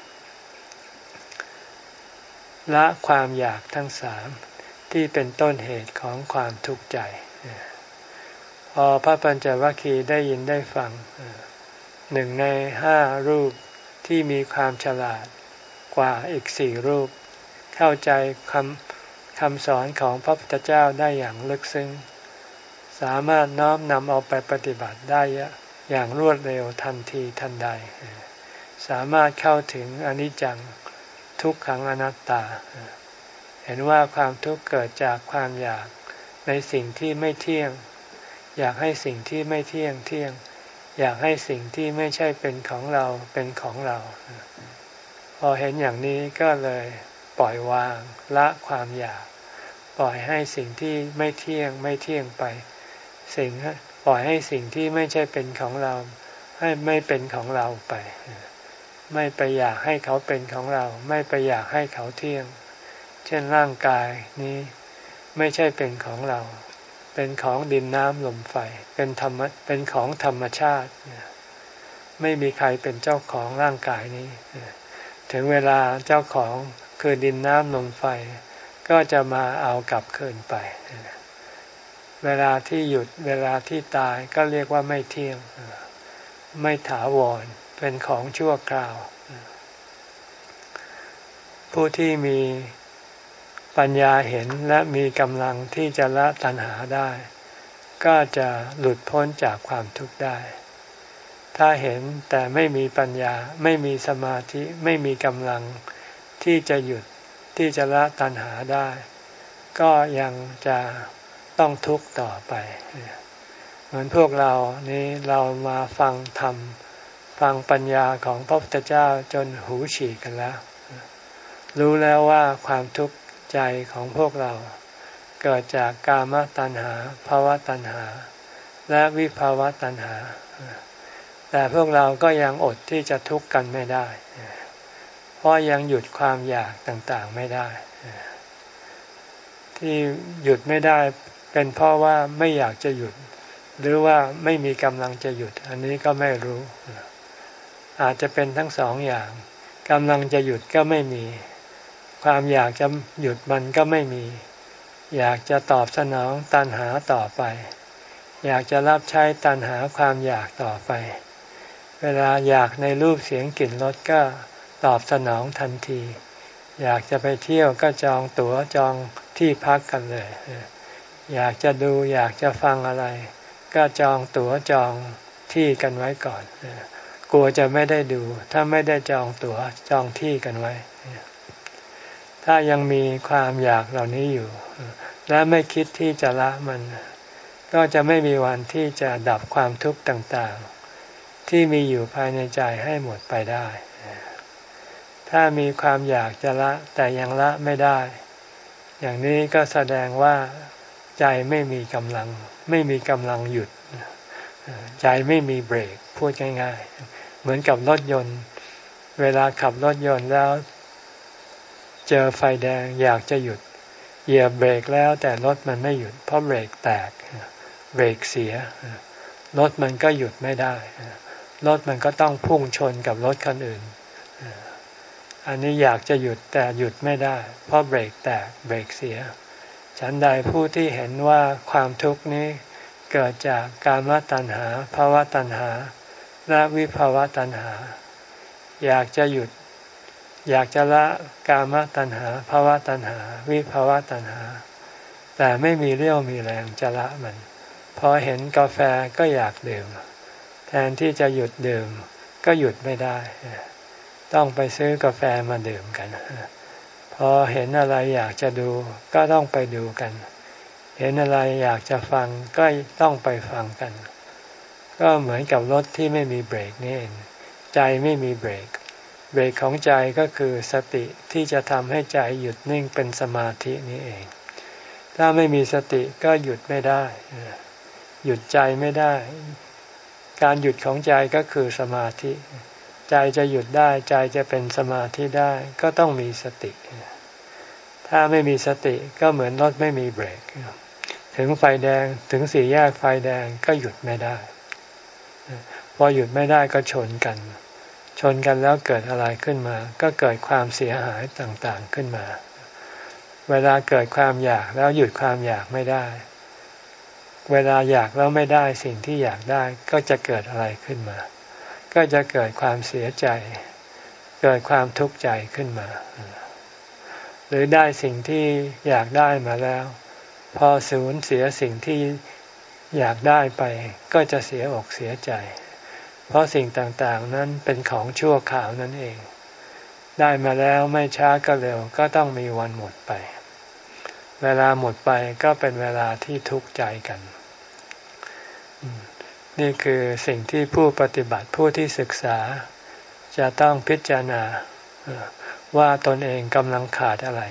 ละความอยากทั้งสามที่เป็นต้นเหตุของความทุกข์ใจพอพระปัญจวัคคีย์ได้ยินได้ฟังหนึ่งในห้ารูปที่มีความฉลาดกว่าอีกสี่รูปเข้าใจคำคำสอนของพระพุทธเจ้าได้อย่างลึกซึ้งสามารถน้อมนำเอาไปปฏิบัติได้อย่างรวดเร็วทันทีทันใดสามารถเข้าถึงอนิจจังทุทุกขังอนัตตาเห็นว่าความทุกข์เกิดจากความอยากในสิ่งที่ไม่เที่ยงอยากให้สิ่งที่ไม่เที่ยงเที่ยงอยากให้สิ่งที่ไม่ใช่เป็นของเราเป็นของเราพอเห็นอย่างนี้ก็เลยปล่อยวางละความอยากปล่อยให้สิ่งที่ไม่เที่ยงไม่เที่ยงไปสิ่งปล่อยให้สิ่งที่ไม่ใช่เป็นของเราให้ไม่เป็นของเราไปไม่ไปอยากให้เขาเป็นของเราไม่ไปอยากให้เขาเที่ยงเช่นร่างกายนี้ไม่ใช่เป็นของเราเป็นของดินน้ำลมไฟเป็นธรรมะเป็นของธรรมชาติไม่มีใครเป็นเจ้าของร่างกายนี้ถึงเวลาเจ้าของคือดินน้ำลมไฟก็จะมาเอากลับคืนไปเวลาที่หยุดเวลาที่ตายก็เรียกว่าไม่เที่ยงไม่ถาวรเป็นของชั่วคราวผู้ที่มีปัญญาเห็นและมีกำลังที่จะละตัณหาได้ก็จะหลุดพ้นจากความทุกข์ได้ถ้าเห็นแต่ไม่มีปัญญาไม่มีสมาธิไม่มีกำลังที่จะหยุดที่จะละตัณหาได้ก็ยังจะต้องทุกข์ต่อไปเหมือนพวกเรานี้เรามาฟังธรรมฟังปัญญาของพระพุทธเจ้าจนหูฉีกกันแล้วรู้แล้วว่าความทุกข์ใจของพวกเราเกิดจากกามตัณหาภวตัณหาและวิภาวะตัณหาแต่พวกเราก็ยังอดที่จะทุกข์กันไม่ได้เพราะยังหยุดความอยากต่างๆไม่ได้ที่หยุดไม่ได้เป็นเพราะว่าไม่อยากจะหยุดหรือว่าไม่มีกำลังจะหยุดอันนี้ก็ไม่รู้อาจจะเป็นทั้งสองอย่างกำลังจะหยุดก็ไม่มีความอยากจะหยุดมันก็ไม่มีอยากจะตอบสนองตัณหาต่อไปอยากจะรับใช้ตัณหาความอยากต่อไปเวลาอยากในรูปเสียงกลิ่นรสก็ตอบสนองทันทีอยากจะไปเที่ยวก็จองตั๋วจองที่พักกันเลยอยากจะดูอยากจะฟังอะไรก็จองตั๋วจองที่กันไว้ก่อนกลัวจะไม่ได้ดูถ้าไม่ได้จองตั๋วจองที่กันไว้ถ้ายังมีความอยากเหล่านี้อยู่และไม่คิดที่จะละมันก็จะไม่มีวันที่จะดับความทุกข์ต่างๆที่มีอยู่ภายในใจให้หมดไปได้ถ้ามีความอยากจะละแต่ยังละไม่ได้อย่างนี้ก็แสดงว่าใจไม่มีกำลังไม่มีกำลังหยุดใจไม่มีเบรกพูดง่ายๆเหมือนกับรถยนต์เวลาขับรถยนต์แล้วเจอไฟแดงอยากจะหยุดเหยียบเบรกแล้วแต่รถมันไม่หยุดเพราะเบรกแตกเบรกเสียรถมันก็หยุดไม่ได้รถมันก็ต้องพุ่งชนกับรถคันอื่นอันนี้อยากจะหยุดแต่หยุดไม่ได้เพราะเบรกแตกเบรกเสียฉันใดผู้ที่เห็นว่าความทุกข์นี้เกิดจากกามตัณหาภวตัณหาและวิภาวะตัณหาอยากจะหยุดอยากจะละกามตัณหาภวตัณหาวิภาวะตัณหาแต่ไม่มีเรี่ยวมีแรงจะละมันพอเห็นกาแฟก็อยากดื่มแทนที่จะหยุดดื่มก็หยุดไม่ได้ต้องไปซื้อกาแฟมาดื่มกันพอเห็นอะไรอยากจะดูก็ต้องไปดูกันเห็นอะไรอยากจะฟังก็ต้องไปฟังกันก็เหมือนกับรถที่ไม่มีเบรกนี่เองใจไม่มีเบรกเบรกของใจก็คือสติที่จะทำให้ใจหยุดนิ่งเป็นสมาธินี้เองถ้าไม่มีสติก็หยุดไม่ได้หยุดใจไม่ได้การหยุดของใจก็คือสมาธิใจจะหยุดได้ใจจะเป็นสมาธิได้ก็ต้องมีสติถ้าไม่มีสติก็เหมือนรถไม่มีเบรกถึงไฟแดงถึงสี่แยกไฟแดงก็หยุดไม่ได้พอหยุดไม่ได้ก็ชนกันชนกันแล้วเกิดอะไรขึ้นมาก็เกิดความเสียหายต่างๆขึ้นมาเวลาเกิดความอยากแล้วหยุดความอยากไม่ได้เวลาอยากแล้วไม่ได้สิ่งที่อยากได้ก็จะเกิดอะไรขึ้นมาก็จะเกิดความเสียใจเกิดความทุกข์ใจขึ้นมาหรือได้สิ่งที่อยากได้มาแล้วพอสูญเสียสิ่งที่อยากได้ไปก็จะเสียอกเสียใจเพราะสิ่งต่างๆนั้นเป็นของชั่วคราวนั่นเองได้มาแล้วไม่ช้าก็เร็วก็ต้องมีวันหมดไปเวลาหมดไปก็เป็นเวลาที่ทุกข์ใจกันนี่คือสิ่งที่ผู้ปฏิบัติผู้ที่ศึกษาจะต้องพิจารณาว่าตนเองกำลังขาดอะไร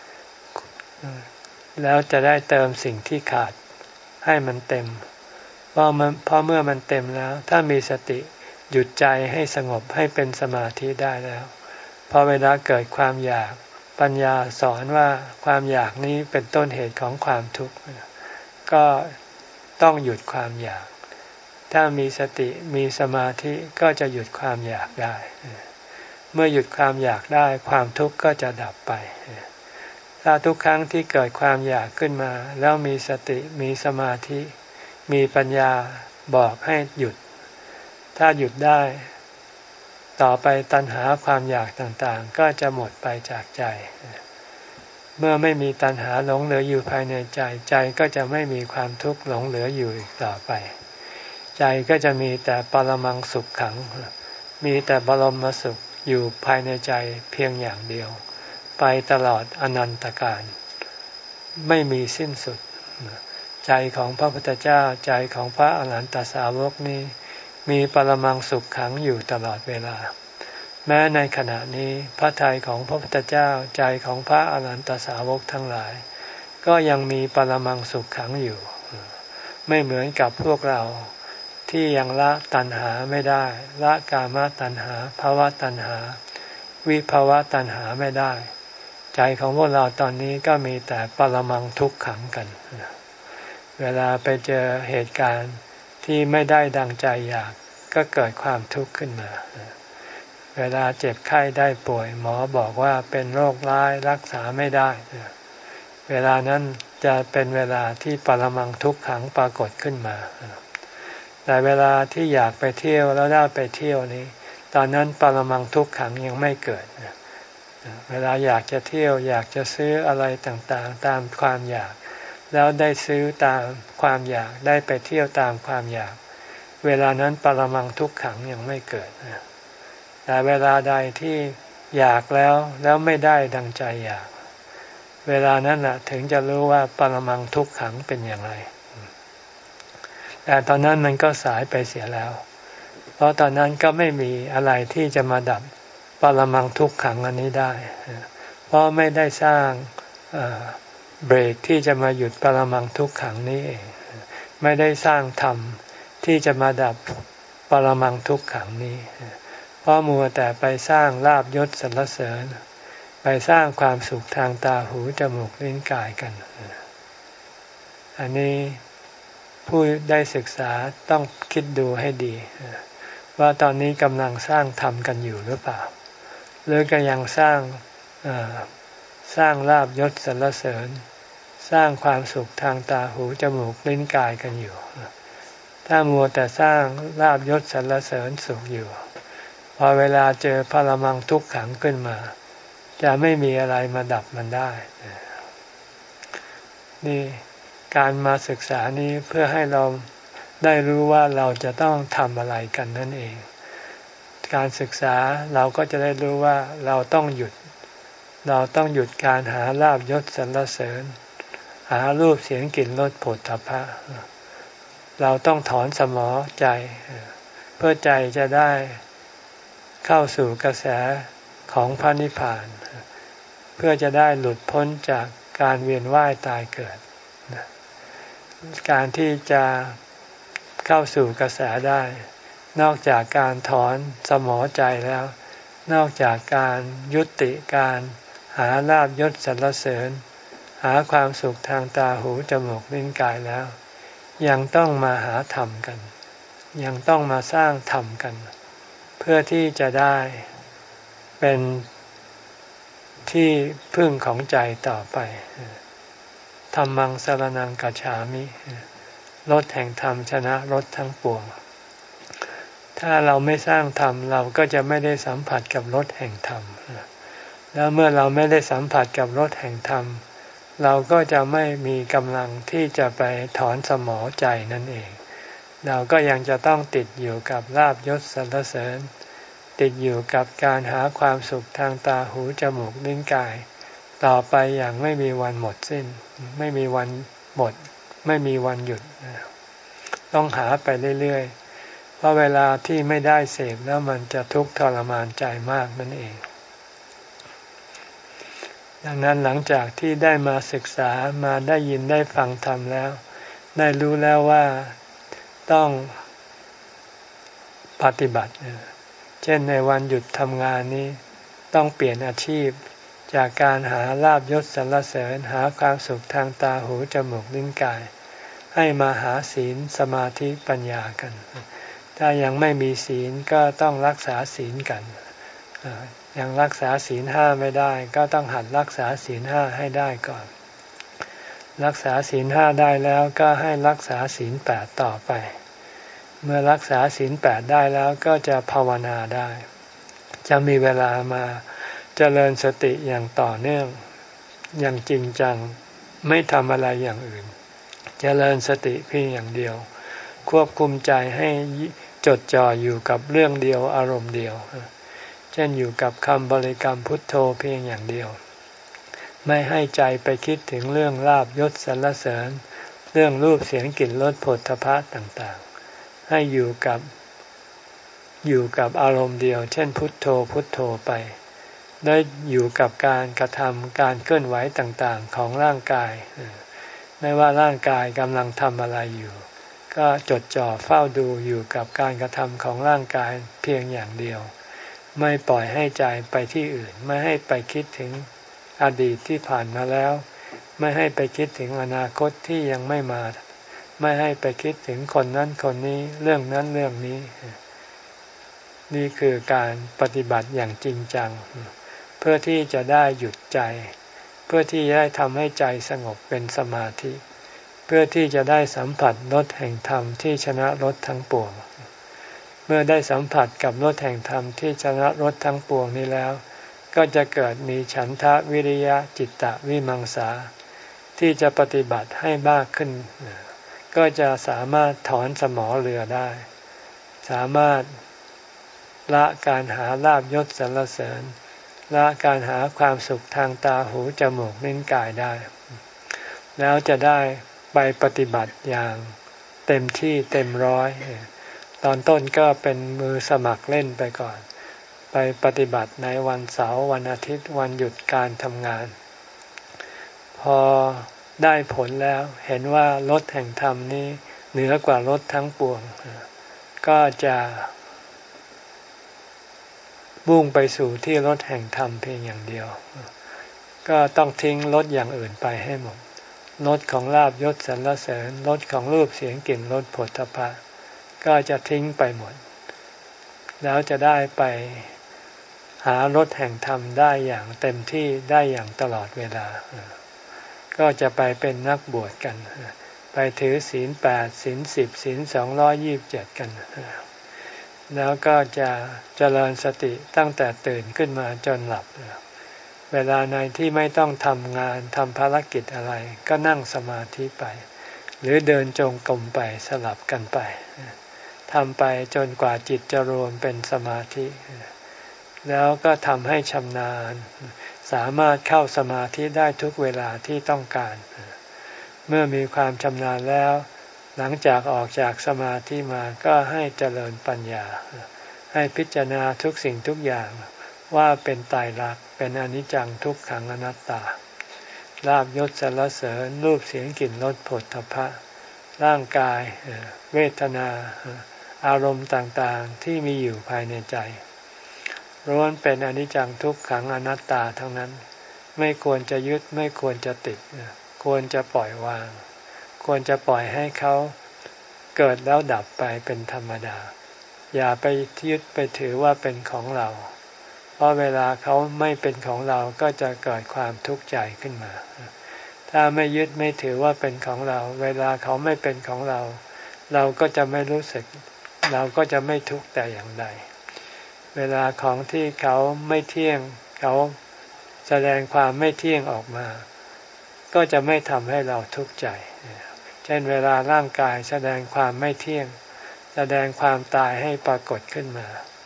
แล้วจะได้เติมสิ่งที่ขาดให้มันเต็มเพราะมันเพราะเมื่อมันเต็มแล้วถ้ามีสติหยุดใจให้สงบให้เป็นสมาธิได้แล้วพอเวลาเกิดความอยากปัญญาสอนว่าความอยากนี้เป็นต้นเหตุของความทุกข์ก็ต้องหยุดความอยากถ้ามีสติมีสมาธิก็จะหยุดความอยากได้เมื่อหยุดความอยากได้ความทุกข์ก็จะดับไปถ้าทุกครั้งที่เกิดความอยากขึ้นมาแล้วมีสติมีสมาธิมีปัญญาบอกให้หยุดถ้าหยุดได้ต่อไปตัณหาความอยากต่างๆก็จะหมดไปจากใจเมื่อไม่มีตัณหาหลงเหลืออยู่ภายในใจใจก็จะไม่มีความทุกข์หลงเหลืออยู่อีกต่อไปใจก็จะมีแต่ปรมังสุขขังมีแต่บรมสุขอยู่ภายในใจเพียงอย่างเดียวไปตลอดอนันตกาลไม่มีสิ้นสุดใจของพระพุทธเจ้าใจของพระอรหันตสาวกนี้มีปรมังสุขขังอยู่ตลอดเวลาแม้ในขณะนี้พระทัยของพระพุทธเจ้าใจของพระอรหันตสาวกทั้งหลายก็ยังมีปรมังสุขขังอยู่ไม่เหมือนกับพวกเราที่ยังละตัณหาไม่ได้ละกามตัณหาภวตัณหาวิภวตัณหาไม่ได้ใจของพวกเราตอนนี้ก็มีแต่ปรมังทุกขังกันเวลาไปเจอเหตุการณ์ที่ไม่ได้ดังใจอยากก็เกิดความทุกข์ขึ้นมาเวลาเจ็บไข้ได้ป่วยหมอบอกว่าเป็นโรคร้ายรักษาไม่ได้เวลานั้นจะเป็นเวลาที่ปรมังทุกขังปรากฏขึ้นมาแต่เวลาที่อยากไปเที่ยวแล้วได้ไปเที่ยวนี้ตอนนั้นปรมังทุกขังยังไม่เกิดเวลาอยากจะเที่ยวอยากจะซื้ออะไรต่างๆตามความอยากแล้วได้ซื้อตามความอยากได้ไปเที่ยวตามความอยากเวลานั้นปรมังทุกขังยังไม่เกิดแต่เวลาใดที่อยากแล้วแล้วไม่ได้ดังใจอยากเวลานั้นแหละถึงจะรู้ว่าปรมังทุกขังเป็นอย่างไรแต่ตอนนั้นมันก็สายไปเสียแล้วเพราะตอนนั้นก็ไม่มีอะไรที่จะมาดับปรมังทุกขังอันนี้ได้เพราะไม่ได้สร้างเบรกที่จะมาหยุดปรมังทุกขังนี้เองไม่ได้สร้างธรรมที่จะมาดับปรมังทุกขังนี้เพราะมัวแต่ไปสร้างลาภยศสรรเสริญไปสร้างความสุขทางตาหูจมูกลิ้นกายกันอันนี้ผู้ได้ศึกษาต้องคิดดูให้ดีว่าตอนนี้กำลังสร้างธรรมกันอยู่หรือเปล่าหรือก็ยังสร้างสร้างลาภยศสรรเสริญสร้างความสุขทางตาหูจมูกลิ้นกายกันอยู่ถ้ามัวแต่สร้างลาภยศสรรเสริญสุขอยู่พอเวลาเจอปรมังทุกขังขึ้นมาจะไม่มีอะไรมาดับมันได้นี่การมาศึกษานี้เพื่อให้เราได้รู้ว่าเราจะต้องทำอะไรกันนั่นเองการศึกษาเราก็จะได้รู้ว่าเราต้องหยุดเราต้องหยุดการหาลาภยศสรรเสริญหารูปเสียงกลิ่นรสโผฏฐัพพะเราต้องถอนสมอใจเพื่อใจจะได้เข้าสู่กระแสของพระนิพพานเพื่อจะได้หลุดพ้นจากการเวียนว่ายตายเกิดการที่จะเข้าสู่กระแสได้นอกจากการถอนสมอใจแล้วนอกจากการยุติการหาลาภยศสรรเสริญหาความสุขทางตาหูจมูกลิ้นกายแล้วยังต้องมาหาธรรมกันยังต้องมาสร้างธรรมกันเพื่อที่จะได้เป็นที่พึ่งของใจต่อไปธัมมังสรณังกัจฉามิรสแห่งธรรมชนะรสทั้งปวงถ้าเราไม่สร้างธรรมเราก็จะไม่ได้สัมผัสกับรสแห่งธรรมแล้วเมื่อเราไม่ได้สัมผัสกับรสแห่งธรรมเราก็จะไม่มีกำลังที่จะไปถอนสมอใจนั่นเองเราก็ยังจะต้องติดอยู่กับลาภยศสรรเสริญติดอยู่กับการหาความสุขทางตาหูจมูกลิ้นกายต่อไปอย่างไม่มีวันหมดสิ้นไม่มีวันหมดไม่มีวันหยุดต้องหาไปเรื่อยๆเพราะเวลาที่ไม่ได้เสพแล้วมันจะทุกข์ทรมานใจมากนั่นเองดังนั้นหลังจากที่ได้มาศึกษามาได้ยินได้ฟังธรรมแล้วได้รู้แล้วว่าต้องปฏิบัติเช่นในวันหยุดทำงานนี้ต้องเปลี่ยนอาชีพจากการหาลาภยศสรรเสริญหาความสุขทางตาหูจมูกลิ้นกายให้มาหาศีลสมาธิปัญญากันถ้ายังไม่มีศีลก็ต้องรักษาศีลกันยังรักษาศีลห้าไม่ได้ก็ต้องหัดรักษาศีลห้าให้ได้ก่อนรักษาศีลห้าได้แล้วก็ให้รักษาศีลแปดต่อไปเมื่อรักษาศีลแปดได้แล้วก็จะภาวนาได้จะมีเวลามาเจริญสติอย่างต่อเนื่องอย่างจริงจังไม่ทำอะไรอย่างอื่นเจริญสติเพียงอย่างเดียวควบคุมใจให้จดจ่ออยู่กับเรื่องเดียวอารมณ์เดียวเช่นอยู่กับคำบริกรรมพุทโธเพียงอย่างเดียวไม่ให้ใจไปคิดถึงเรื่องลาภยศสรรเสริญเรื่องรูปเสียงกลิ่นรสโผฏฐัพพะต่างๆให้อยู่กับอยู่กับอารมณ์เดียวเช่นพุทโธพุทโธไปได้อยู่กับการกระทำการเคลื่อนไหวต่างๆของร่างกายไม่ว่าร่างกายกำลังทำอะไรอยู่ก็จดจ่อเฝ้าดูอยู่กับการกระทำของร่างกายเพียงอย่างเดียวไม่ปล่อยให้ใจไปที่อื่นไม่ให้ไปคิดถึงอดีตที่ผ่านมาแล้วไม่ให้ไปคิดถึงอนาคตที่ยังไม่มาไม่ให้ไปคิดถึงคนนั้นคนนี้เรื่องนั้นเรื่องนี้นี่คือการปฏิบัติอย่างจริงจังเพื่อที่จะได้หยุดใจเพื่อที่จะได้ทำให้ใจสงบเป็นสมาธิเพื่อที่จะได้สัมผัสรสแห่งธรรมที่ชนะรสทั้งปวงเมื่อได้สัมผัสกับรสแห่งธรรมที่ชนะรสทั้งปวงนี้แล้วก็จะเกิดมีฉันทะวิริยะจิตตะวิมังสาที่จะปฏิบัติให้มากขึ้นก็จะสามารถถอนสมอเรือได้สามารถละการหาลาภยศสรรเสริญละการหาความสุขทางตาหูจมูกลิ้นกายได้แล้วจะได้ไปปฏิบัติอย่างเต็มที่เต็มร้อยตอนต้นก็เป็นมือสมัครเล่นไปก่อนไปปฏิบัติในวันเสาร์วันอาทิตย์วันหยุดการทำงานพอได้ผลแล้วเห็นว่ารสแห่งธรรมนี้เหนือกว่ารสทั้งปวงก็จะมุ่งไปสู่ที่รสแห่งธรรมเพียงอย่างเดียวก็ต้องทิ้งรสอย่างอื่นไปให้หมดรสของลาภยศสรรเสริญรสของรูปเสียงกลิ่นรสโผฏฐัพพะก็จะทิ้งไปหมดแล้วจะได้ไปหารสแห่งธรรมได้อย่างเต็มที่ได้อย่างตลอดเวลาก็จะไปเป็นนักบวชกันไปถือศีลแปดศีลสิบศีลสองร้อยยี่สิบเจ็ดกันแล้วก็จะเจริญสติตั้งแต่ตื่นขึ้นมาจนหลับเวลาในที่ไม่ต้องทำงานทำภารกิจอะไรก็นั่งสมาธิไปหรือเดินจงกรมไปสลับกันไปทำไปจนกว่าจิตจะรวมเป็นสมาธิแล้วก็ทำให้ชำนาญสามารถเข้าสมาธิได้ทุกเวลาที่ต้องการเมื่อมีความชำนาญแล้วหลังจากออกจากสมาธิมาก็ให้เจริญปัญญาให้พิจารณาทุกสิ่งทุกอย่างว่าเป็นไตรลักษณ์เป็นอนิจจังทุกขังอนัตตาลาภยศสรรเสริญรูปเสียงกลิ่นรสโผฏฐัพพะร่างกายเวทนาอารมณ์ต่างๆที่มีอยู่ภายในใจล้วนเป็นอนิจจังทุกขังอนัตตาทั้งนั้นไม่ควรจะยึดไม่ควรจะติดควรจะปล่อยวางควรจะปล่อยให้เขาเกิดแล้วดับไปเป็นธรรมดาอย่าไปยึดไปถือว่าเป็นของเราเพราะเวลาเขาไม่เป็นของเราก็จะเกิดความทุกข์ใจขึ้นมาถ้าไม่ยึดไม่ถือว่าเป็นของเราเวลาเขาไม่เป็นของเราเราก็จะไม่รู้สึกเราก็จะไม่ทุกข์แต่อย่างใดเวลาของที่เขาไม่เที่ยงเขาแสดงความไม่เที่ยงออกมาก็จะไม่ทำให้เราทุกข์ใจเช่นเวลาร่างกายแสดงความไม่เที่ยงแสดงความตายให้ปรากฏขึ้นมา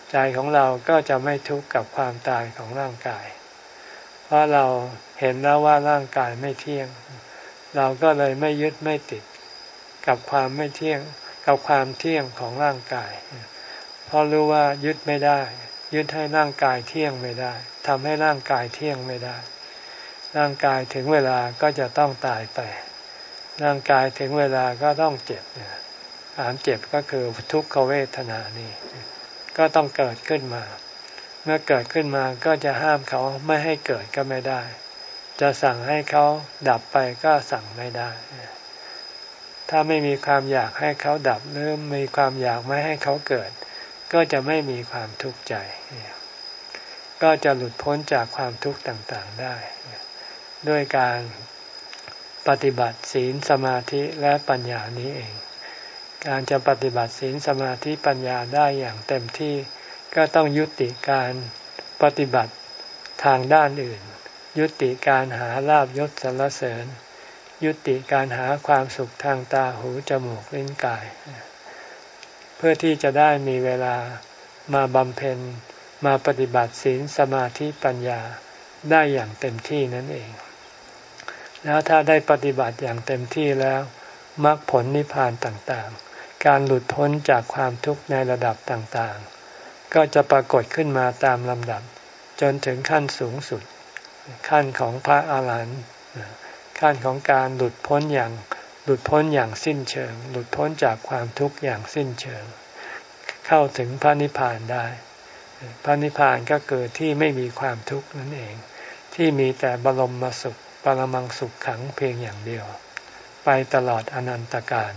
ใจของเราก็จะไม่ทุกข์กับความตายของร่างกายเพราะเราเห็นแล้วว่าร่างกายไม่เที่ยงเราก็เลยไม่ยึดไม่ติดกับความไม่เที่ยงกับความเที่ยงของร่างกายเพราะรู้ว่ายึดไม่ได้ยึดให้ร่างกายเที่ยงไม่ได้ทำให้ร่างกายเที่ยงไม่ได้ร่างกายถึงเวลาก็จะต้องตายไปร่างกายถึงเวลาก็ต้องเจ็บความเจ็บก็คือทุกขเวทนานี่ก็ต้องเกิดขึ้นมาเมื่อเกิดขึ้นมาก็จะห้ามเขาไม่ให้เกิดก็ไม่ได้จะสั่งให้เขาดับไปก็สั่งไม่ได้ถ้าไม่มีความอยากให้เขาดับหรือมีความอยากไม่ให้เขาเกิดก็จะไม่มีความทุกข์ใจก็จะหลุดพ้นจากความทุกข์ต่างๆได้ด้วยการปฏิบัติศีลสมาธิและปัญญานี้เองการจะปฏิบัติศีลสมาธิปัญญาได้อย่างเต็มที่ก็ต้องยุติการปฏิบัติทางด้านอื่นยุติการหาลาภยศสรรเสริญยุติการหาความสุขทางตาหูจมูกลิ้นกายเพื่อที่จะได้มีเวลามาบำเพ็ญมาปฏิบัติศีลสมาธิปัญญาได้อย่างเต็มที่นั่นเองแล้วถ้าได้ปฏิบัติอย่างเต็มที่แล้วมรรคผลนิพพานต่างๆการหลุดพ้นจากความทุกข์ในระดับต่างๆก็จะปรากฏขึ้นมาตามลำดับจนถึงขั้นสูงสุดขั้นของพระอาหารหันต์ขั้นของการหลุดพ้นอย่างหลุดพ้นอย่างสิ้นเชิงหลุดพ้นจากความทุกข์อย่างสิ้นเชิงเข้าถึงพระนิพพานได้พระนิพพานก็คือที่ไม่มีความทุกข์นั่นเองที่มีแต่บรมสุขปรมังสุขขังเพียงอย่างเดียวไปตลอดอนันตกาล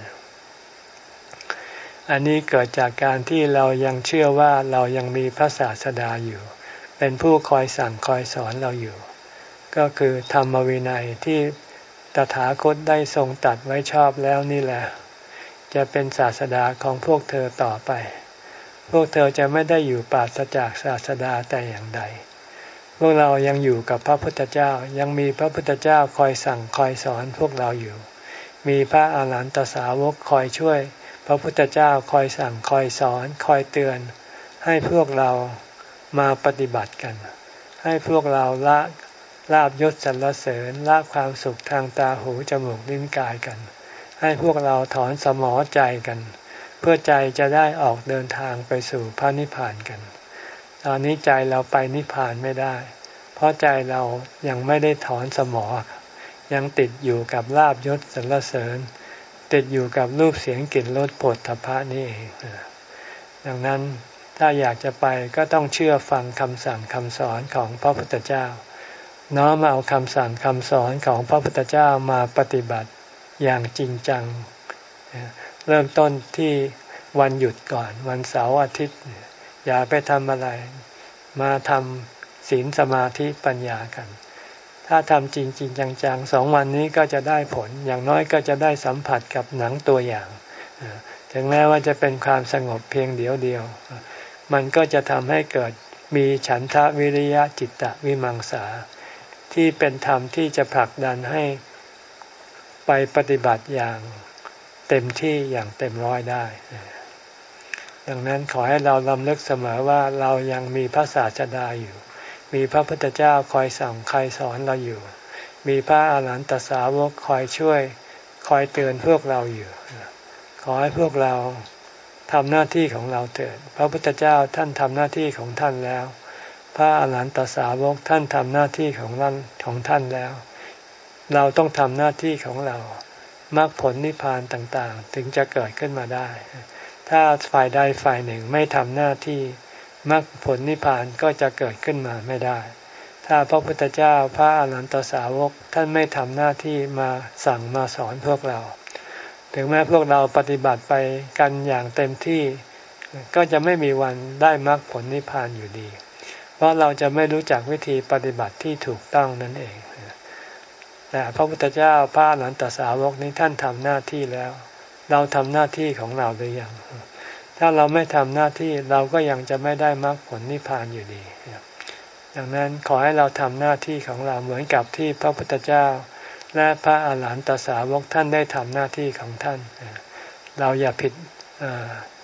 อันนี้เกิดจากการที่เรายังเชื่อว่าเรายังมีพระศาสดาอยู่เป็นผู้คอยสั่งคอยสอนเราอยู่ก็คือธรรมวินัยที่ตถาคตได้ทรงตรัสไว้ชอบแล้วนี่แหละจะเป็นศาสดาของพวกเธอต่อไปพวกเธอจะไม่ได้อยู่ปราศจากศาสดาแต่อย่างใดพวกเรายังอยู่กับพระพุทธเจ้ายังมีพระพุทธเจ้าคอยสั่งคอยสอนพวกเราอยู่มีพระอาหารหันตสาวกคอยช่วยพระพุทธเจ้าคอยสั่งคอยสอนคอยเตือนให้พวกเรามาปฏิบัติกันให้พวกเราละลาภยศสรรเสริญละความสุขทางตาหูจมูกลิ้นกายกันให้พวกเราถอนสมอใจกันเพื่อใจจะได้ออกเดินทางไปสู่พระนิพพานกันตอนนี้ใจเราไปนิพพานไม่ได้เพราะใจเรายังไม่ได้ถอนสมอยังติดอยู่กับลาภยศสรรเสริญติดอยู่กับรูปเสียงกลิ่นรสโผฏฐัพพะนี่เองดังนั้นถ้าอยากจะไปก็ต้องเชื่อฟังคำสั่งคำสอนของพระพุทธเจ้าน้อมเอาคำสั่งคำสอนของพระพุทธเจ้ามาปฏิบัติอย่างจริงจังเริ่มต้นที่วันหยุดก่อนวันเสาร์อาทิตย์อย่าไปทำอะไรมาทำศีลสมาธิปัญญากันถ้าทำจริงจริงจังๆสองวันนี้ก็จะได้ผลอย่างน้อยก็จะได้สัมผัสกับหนังตัวอย่างถึงแม้ว่าจะเป็นความสงบเพียงเดียวเดียวมันก็จะทำให้เกิดมีฉันทะวิริยะจิตตะวิมังสาที่เป็นธรรมที่จะผลักดันให้ไปปฏิบัติอย่างเต็มที่อย่างเต็มร้อยได้ดังนั้นขอให้เราลำลึกเสมอว่าเรายังมีพระศาสดาอยู่มีพระพุทธเจ้าคอยสั่งคอยสอนเราอยู่มีพระอาหารหันตสาวกคอยช่วยคอยเตือนพวกเราอยู่ขอให้พวกเราทำหน้าที่ของเราเถิดพระพุทธเจ้าท่านทำหน้าที่ของท่านแล้วพระอาหารหันตสาวกท่านทำหน้าที่ของท่านของท่านแล้วเราต้องทำหน้าที่ของเรามรรคผลนิพพานต่างๆถึงจะเกิดขึ้นมาได้ถ้าฝ่ายใดฝ่ายหนึ่งไม่ทำหน้าที่มรรคผลนิพพานก็จะเกิดขึ้นมาไม่ได้ถ้าพระพุทธเจ้าพระอาหารหันตสาวกท่านไม่ทำหน้าที่มาสั่งมาสอนพวกเราถึงแม้พวกเราปฏิบัติไปกันอย่างเต็มที่ก็จะไม่มีวันได้มรรคผลนิพพานอยู่ดีเพราะเราจะไม่รู้จักวิธีปฏิบัติที่ถูกต้องนั่นเองแต่พระพุทธเจ้าพระอรหันตสาวกนี้ท่านทำหน้าที่แล้วเราทำหน้าที่ของเราหรือยังถ้าเราไม่ทำหน้าที่เราก็ยังจะไม่ได้มรรคผลนิพพานอยู่ดีดังนั้นขอให้เราทำหน้าที่ของเราเหมือนกับที่พระพุทธเจ้าและพระอรหันตสาวกท่านได้ทำหน้าที่ของท่านเราอย่าผิดไป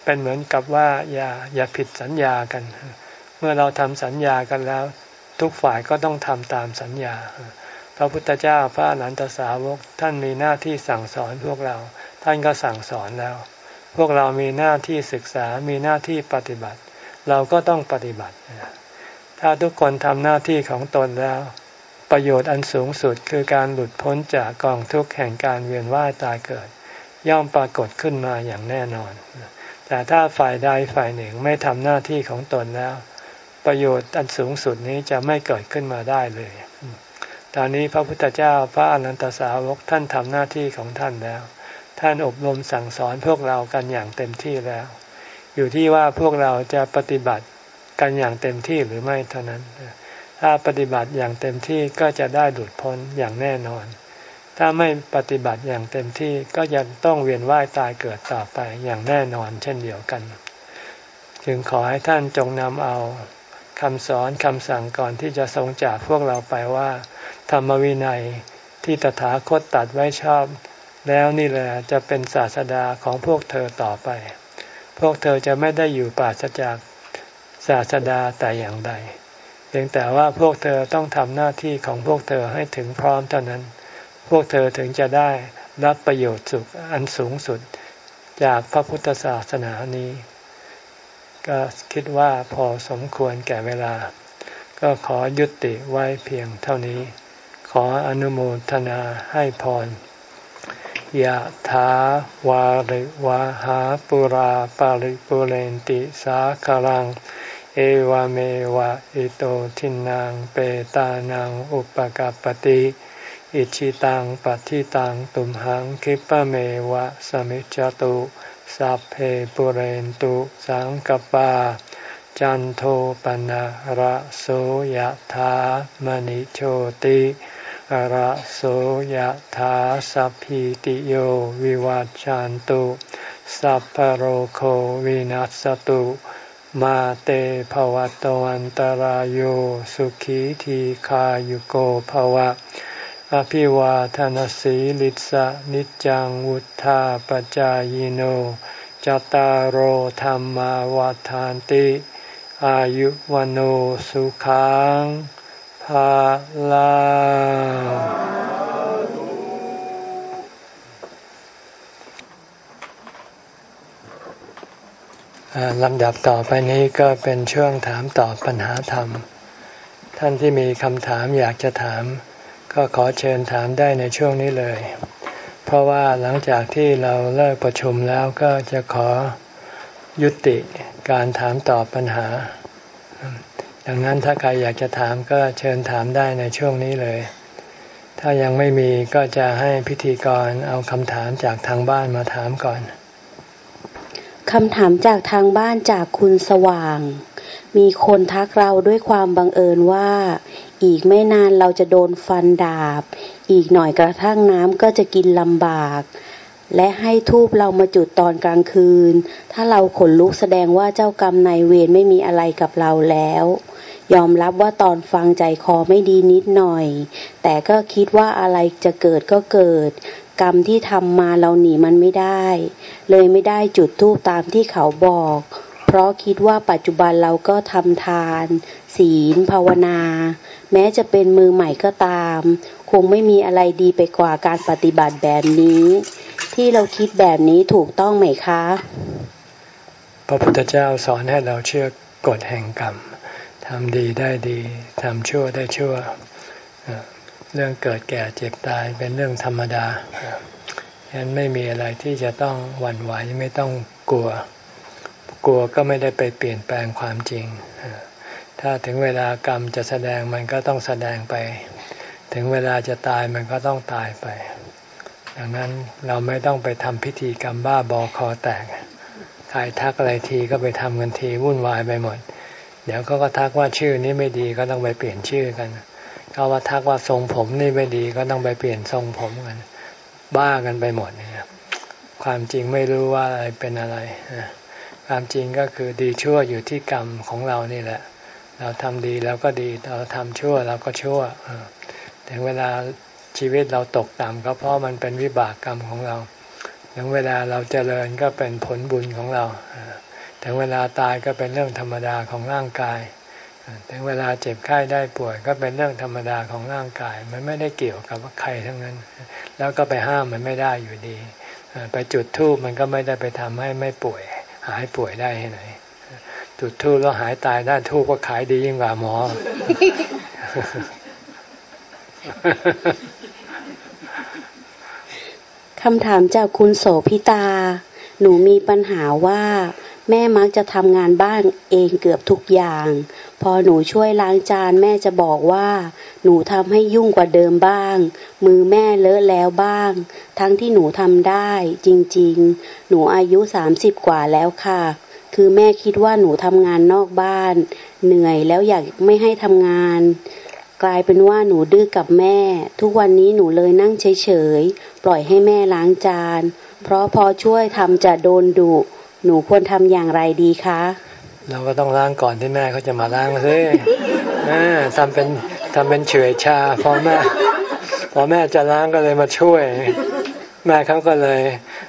เป็นเหมือนกับว่าอย่าอย่าผิดสัญญากันเมื่อเราทำสัญญากันแล้วทุกฝ่ายก็ต้องทำตามสัญญาพระพุทธเจ้าพระอรหันตสาวกท่านมีหน้าที่สั่งสอนพวกเราท่านก็สั่งสอนแล้วพวกเรามีหน้าที่ศึกษามีหน้าที่ปฏิบัติเราก็ต้องปฏิบัติถ้าทุกคนทำหน้าที่ของตนแล้วประโยชน์อันสูงสุดคือการหลุดพ้นจากกองทุกข์แห่งการเวียนว่ายตายเกิดย่อมปรากฏขึ้นมาอย่างแน่นอนแต่ถ้าฝ่ายใดฝ่ายหนึ่งไม่ทำหน้าที่ของตนแล้วประโยชน์อันสูงสุดนี้จะไม่เกิดขึ้นมาได้เลยตอนนี้พระพุทธเจ้าพระอรหันตสาวกท่านทำหน้าที่ของท่านแล้วท่านอบรมสั่งสอนพวกเรากันอย่างเต็มที่แล้วอยู่ที่ว่าพวกเราจะปฏิบัติกันอย่างเต็มที่หรือไม่เท่านั้นถ้าปฏิบัติอย่างเต็มที่ก็จะได้หลุดพ้นอย่างแน่นอนถ้าไม่ปฏิบัติอย่างเต็มที่ก็ยังต้องเวียนว่ายตายเกิดต่อไปอย่างแน่นอนเช่นเดียวกันจึงขอให้ท่านจงนำเอาคำสอนคำสั่งก่อนที่จะทรงจากพวกเราไปว่าธรรมวินัยที่ตถาคตตัดไว้ชอบแล้วนี่แหละจะเป็นศาสดาของพวกเธอต่อไปพวกเธอจะไม่ได้อยู่ปราศจากศาสดาแต่อย่างใดเพียงแต่ว่าพวกเธอต้องทำหน้าที่ของพวกเธอให้ถึงพร้อมเท่านั้นพวกเธอถึงจะได้รับประโยชน์สุขอันสูงสุดจากพระพุทธศาสนานี้ก็คิดว่าพอสมควรแก่เวลาก็ขอยุติไว้เพียงเท่านี้ขออนุโมทนาให้พรยะถาวาริวะหาปุราปาริปุเรนติสาคารังเอวเมวะอิโตทินังเปตานังอุปกัปปติอิชิตังปัฏฐิตังตุมหังคิปะเมวะสมิจจตุสัพเพปุเรนตุสังกปาจันโทปนะระโสยถามณิโชติระโสยถาสัพพิติโยวิวัจจันตุสัพพโรโควินัสตุมาเตภวัตวันตารโยสุขีทีขายุโกภวะอภิวาทนสีลิสะนิจังวุธาปจายโนจตารโหธรรมวาทานติอายุวันโอสุขังภาลังลำดับต่อไปนี้ก็เป็นช่วงถามตอบปัญหาธรรมท่านที่มีคำถามอยากจะถามก็ขอเชิญถามได้ในช่วงนี้เลยเพราะว่าหลังจากที่เราเลิกประชุมแล้วก็จะขอยุติการถามตอบปัญหาดังนั้นถ้าใครอยากจะถามก็เชิญถามได้ในช่วงนี้เลยถ้ายังไม่มีก็จะให้พิธีกรเอาคำถามจากทางบ้านมาถามก่อนคำถามจากทางบ้านจากคุณสว่างมีคนทักเราด้วยความบังเอิญว่าอีกไม่นานเราจะโดนฟันดาบอีกหน่อยกระทั่งน้ำก็จะกินลำบากและให้ธูปเรามาจุดตอนกลางคืนถ้าเราขนลุกแสดงว่าเจ้ากรรมนายเวรไม่มีอะไรกับเราแล้วยอมรับว่าตอนฟังใจคอไม่ดีนิดหน่อยแต่ก็คิดว่าอะไรจะเกิดก็เกิดกรรมที่ทำมาเราหนีมันไม่ได้เลยไม่ได้จุดธูปตามที่เขาบอกเพราะคิดว่าปัจจุบันเราก็ทำทานศีลภาวนาแม้จะเป็นมือใหม่ก็ตามคงไม่มีอะไรดีไปกว่าการปฏิบัติแบบนี้ที่เราคิดแบบนี้ถูกต้องไหมคะพระพุทธเจ้าสอนให้เราเชื่อกฎแห่งกรรมทำดีได้ดีทำชั่วได้ชั่วเรื่องเกิดแก่เจ็บตายเป็นเรื่องธรรมดาฉะนั้นไม่มีอะไรที่จะต้องหวั่นไหวไม่ต้องกลัวกลัวก็ไม่ได้ไปเปลี่ยนแปลงความจริงถ้าถึงเวลากรรมจะแสดงมันก็ต้องแสดงไปถึงเวลาจะตายมันก็ต้องตายไปดังนั้นเราไม่ต้องไปทำพิธีกรรมบ้าบอคอแตกใครทักอะไรทีก็ไปทำกันทีวุ่นวายไปหมดเดี๋ยวเขาก็ทักว่าชื่อนี้ไม่ดีก็ต้องไปเปลี่ยนชื่อกันเขาว่าทักว่าทรงผมนี่ไม่ดีก็ต้องไปเปลี่ยนทรงผมกันบ้ากันไปหมดเนี่ยความจริงไม่รู้ว่าอะไรเป็นอะไรความจริงก็คือดีชั่วอยู่ที่กรรมของเรานี่แหละเราทำดีแล้วก็ดีเราทำชั่วเราก็ชั่วถึงเวลาชีวิตเราตกต่ำก็เพราะมันเป็นวิบากกรรมของเราถึงเวลาเราเจริญก็เป็นผลบุญของเราถึงเวลาตายก็เป็นเรื่องธรรมดาของร่างกายถึงเวลาเจ็บไข้ได้ป่วยก็เป็นเรื่องธรรมดาของร่างกายมันไม่ได้เกี่ยวกับใครทั้งนั้นแล้วก็ไปห้ามมันไม่ได้อยู่ดีไปจุดธูปมันก็ไม่ได้ไปทำให้ไม่ป่วยหายป่วยได้ที่ไหนจุดธูปแล้วหายตายได้ธูปก็ขายดียิ่งกว่าหมอคำถามจากคุณโสภิตาหนูมีปัญหาว่าแม่มักจะทำงานบ้านเองเกือบทุกอย่างพอหนูช่วยล้างจานแม่จะบอกว่าหนูทำให้ยุ่งกว่าเดิมบ้างมือแม่เลอะแล้วบ้างทั้งที่หนูทำได้จริงๆหนูอายุสามสิบกว่าแล้วค่ะคือแม่คิดว่าหนูทำงานนอกบ้านเหนื่อยแล้วอยากไม่ให้ทำงานกลายเป็นว่าหนูดื้อกับแม่ทุกวันนี้หนูเลยนั่งเฉยๆปล่อยให้แม่ล้างจานเพราะพอช่วยทำจะโดนดุหนูควรทำอย่างไรดีคะเราก็ต้องล้างก่อนที่แม่เขาจะมาล้างซิทำเป็นทำเป็นเฉื่อยชาพอแม่พอแม่จะล้างก็เลยมาช่วยแม่เขาก็เลย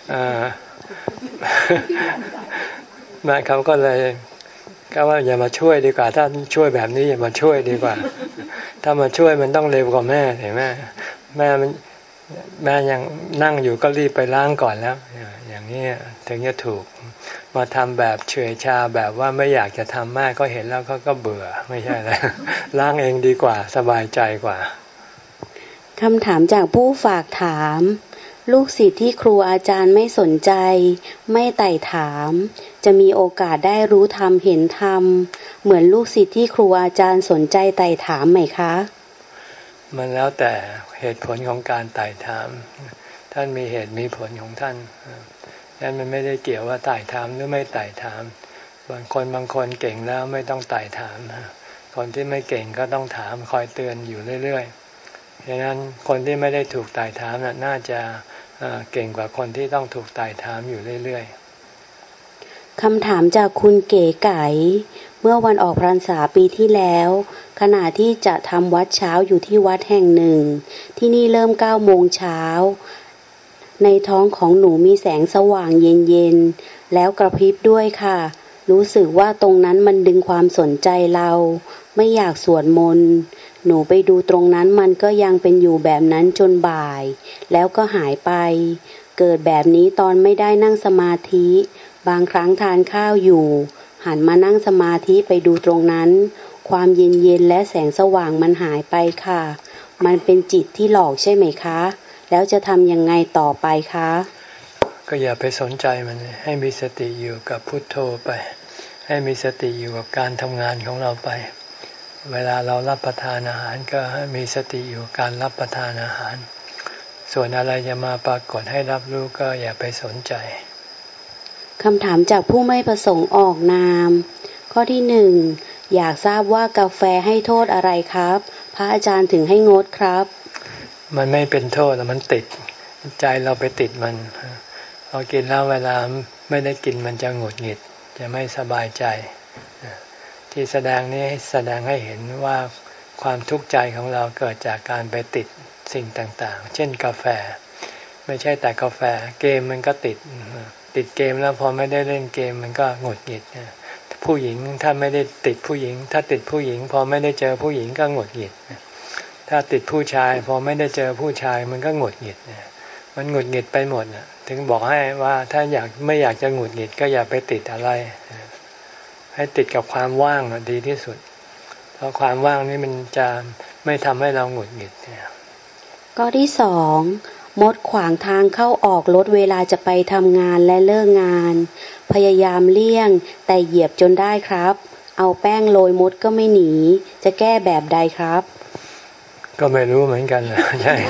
แม่เขาก็เลยก็ว่าอย่ามาช่วยดีกว่าถ้าช่วยแบบนี้อย่ามาช่วยดีกว่าถ้ามาช่วยมันต้องเร็วกว่าแม่เห็นไหมแม่มันแม่ยังนั่งอยู่ก็รีบไปล้างก่อนแล้วอย่างนี้ถึงจะถูกมาทำแบบเฉื่อยชาแบบว่าไม่อยากจะทำแม่ก็เห็นแล้วเขาก็เบื่อไม่ใช่แล้วล้างเองดีกว่าสบายใจกว่าคำถามจากผู้ฝากถามลูกศิษย์ที่ครูอาจารย์ไม่สนใจไม่ไต่ถามจะมีโอกาสได้รู้ธรรมเห็นธรรมเหมือนลูกศิษย์ที่ครูอาจารย์สนใจไต่ถามไหมคะมันแล้วแต่เหตุผลของการไต่ถามท่านมีเหตุมีผลของท่านฉะนั้นมันไม่ได้เกี่ยวว่าไต่ถามหรือไม่ไต่ถามบางคนบางคนเก่งแล้วไม่ต้องไต่ถามคนที่ไม่เก่งก็ต้องถามคอยเตือนอยู่เรื่อยๆฉะนั้นคนที่ไม่ได้ถูกไต่ถามน่าจะเก่งกว่าคนที่ต้องถูกไต่ถามอยู่เรื่อยๆคำถามจากคุณเก๋ไก่เมื่อวันออกพรรษาปีที่แล้วขณะที่จะทำวัดเช้าอยู่ที่วัดแห่งหนึ่งที่นี่เริ่มเก้าโมงเช้าในท้องของหนูมีแสงสว่างเย็นๆแล้วกระพริบด้วยค่ะรู้สึกว่าตรงนั้นมันดึงความสนใจเราไม่อยากสวดมนต์หนูไปดูตรงนั้นมันก็ยังเป็นอยู่แบบนั้นจนบ่ายแล้วก็หายไปเกิดแบบนี้ตอนไม่ได้นั่งสมาธิบางครั้งทานข้าวอยู่หันมานั่งสมาธิไปดูตรงนั้นความเย็นๆและแสงสว่างมันหายไปค่ะมันเป็นจิตที่หลอกใช่ไหมคะแล้วจะทำยังไงต่อไปคะก็อย่าไปสนใจมันให้มีสติอยู่กับพุทโธไปให้มีสติอยู่กับการทำงานของเราไปเวลาเรารับประทานอาหารก็ให้มีสติอยู่การรับประทานอาหารส่วนอะไรจะมาปรากฏให้รับรู้ก็อย่าไปสนใจคำถามจากผู้ไม่ประสงค์ออกนามข้อที่หนึ่งอยากทราบว่ากาแฟให้โทษอะไรครับพระอาจารย์ถึงให้งดครับมันไม่เป็นโทษแต่มันติดใจเราไปติดมันพอกินแล้วเวลาไม่ได้กินมันจะหงุดหงิดจะไม่สบายใจที่แสดงนี้แสดงให้เห็นว่าความทุกข์ใจของเราเกิดจากการไปติดสิ่งต่างๆเช่นกาแฟไม่ใช่แต่กาแฟเกมมันก็ติดติดเกมแล้วพอไม่ได้เล่นเกมมันก็หงุดหงิดผู้หญิงถ้าไม่ได้ติดผู้หญิงถ้าติดผู้หญิงพอไม่ได้เจอผู้หญิงก็หงุดหงิดถ้าติดผู้ชายพอไม่ได้เจอผู้ชายมันก็หงุดหงิดมันหงุดหงิดไปหมดถึงบอกให้ว่าถ้าอยากไม่อยากจะหงุดหงิดก็อย่าไปติดอะไรให้ติดกับความว่างดีที่สุดเพราะความว่างนี่มันจะไม่ทำให้เราหงุดหงิดข้อที่สองมดขวางทางเข้าออกรถเวลาจะไปทำงานและเลิกงานพยายามเลี่ยงแต่เหยียบจนได้ครับเอาแป้งโรยมดก็ไม่หนีจะแก้แบบใดครับก็ไม่รู้เหมือนกันใช่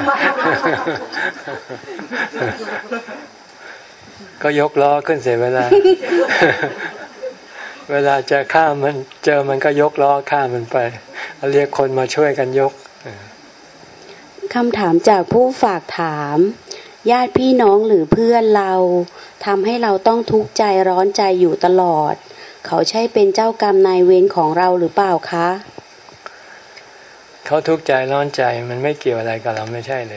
ก็ยกล้อขึ้นเสียเวลาเวลาจะข้ามมันเจอมันก็ยกล้อข้ามมันไปเรียกคนมาช่วยกันยกคำถามจากผู้ฝากถามญาติพี่น้องหรือเพื่อนเราทำให้เราต้องทุกข์ใจร้อนใจอยู่ตลอดเขาใช่เป็นเจ้ากรรมนายเวรของเราหรือเปล่าคะเขาทุกข์ใจร้อนใจมันไม่เกี่ยวอะไรกับเราไม่ใช่เลย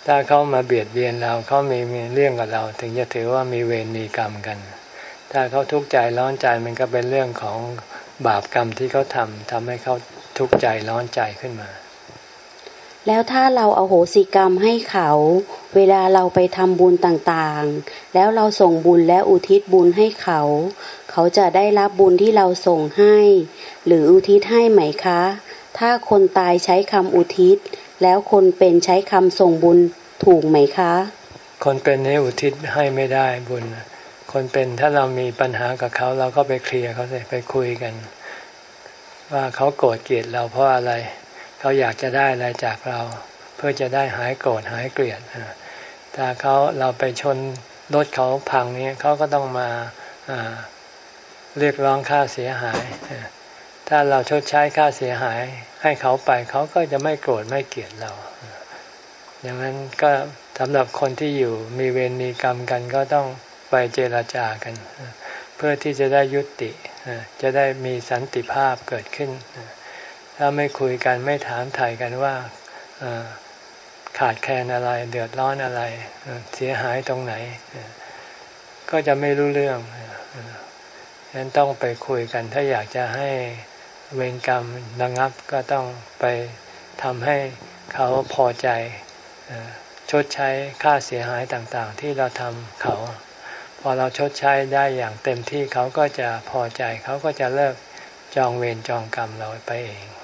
ถ้าเขามาเบียดเบียนเราเขามีมีเรื่องกับเราถึงจะถือว่ามีเวรมีกรรมกันถ้าเขาทุกข์ใจร้อนใจมันก็เป็นเรื่องของบาปกรรมที่เขาทำทำให้เขาทุกข์ใจร้อนใจขึ้นมาแล้วถ้าเราอโหสิกรรมให้เขาเวลาเราไปทำบุญต่างๆแล้วเราส่งบุญและอุทิศบุญให้เขาเขาจะได้รับบุญที่เราส่งให้หรืออุทิศให้ไหมคะถ้าคนตายใช้คำอุทิศแล้วคนเป็นใช้คำส่งบุญถูกไหมคะคนเป็นนี่อุทิศให้ไม่ได้บุญคนเป็นถ้าเรามีปัญหากับเขาเราก็ไปเคลียร์เขาสิไปคุยกันว่าเขาโกรธเกลียดเราเพราะอะไรเขาอยากจะได้อะไรจากเราเพื่อจะได้หายโกรธหายเกลียดถ้าเขาเราไปชนรถเขาพังนี้เขาก็ต้องมาเรียกร้องค่าเสียหายถ้าเราชดใช้ค่าเสียหายให้เขาไปเขาก็จะไม่โกรธไม่เกลียดเราอย่างนั้นก็สำหรับคนที่อยู่มีเวรมีกรรมกันก็ต้องไปเจรจากันเพื่อที่จะได้ยุติจะได้มีสันติภาพเกิดขึ้นถ้าไม่คุยกันไม่ถามไถ่กันว่าขาดแคลนอะไรเดือดร้อนอะไรเสียหายตรงไหนก็จะไม่รู้เรื่องฉะนั้นต้องไปคุยกันถ้าอยากจะให้เวรกรรมระงับก็ต้องไปทำให้เขาพอใจชดใช้ค่าเสียหายต่างๆที่เราทำเขาพอเราชดใช้ได้อย่างเต็มที่เขาก็จะพอใจเขาก็จะเลิกจองเวรจองกรรมเราไปเอง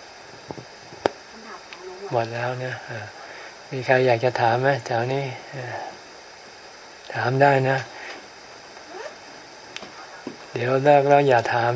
หมดแล้วเนี่ยมีใครอยากจะถามไหมแถวนี้ถามได้นะเดี๋ยวเลิกแล้วอย่าถาม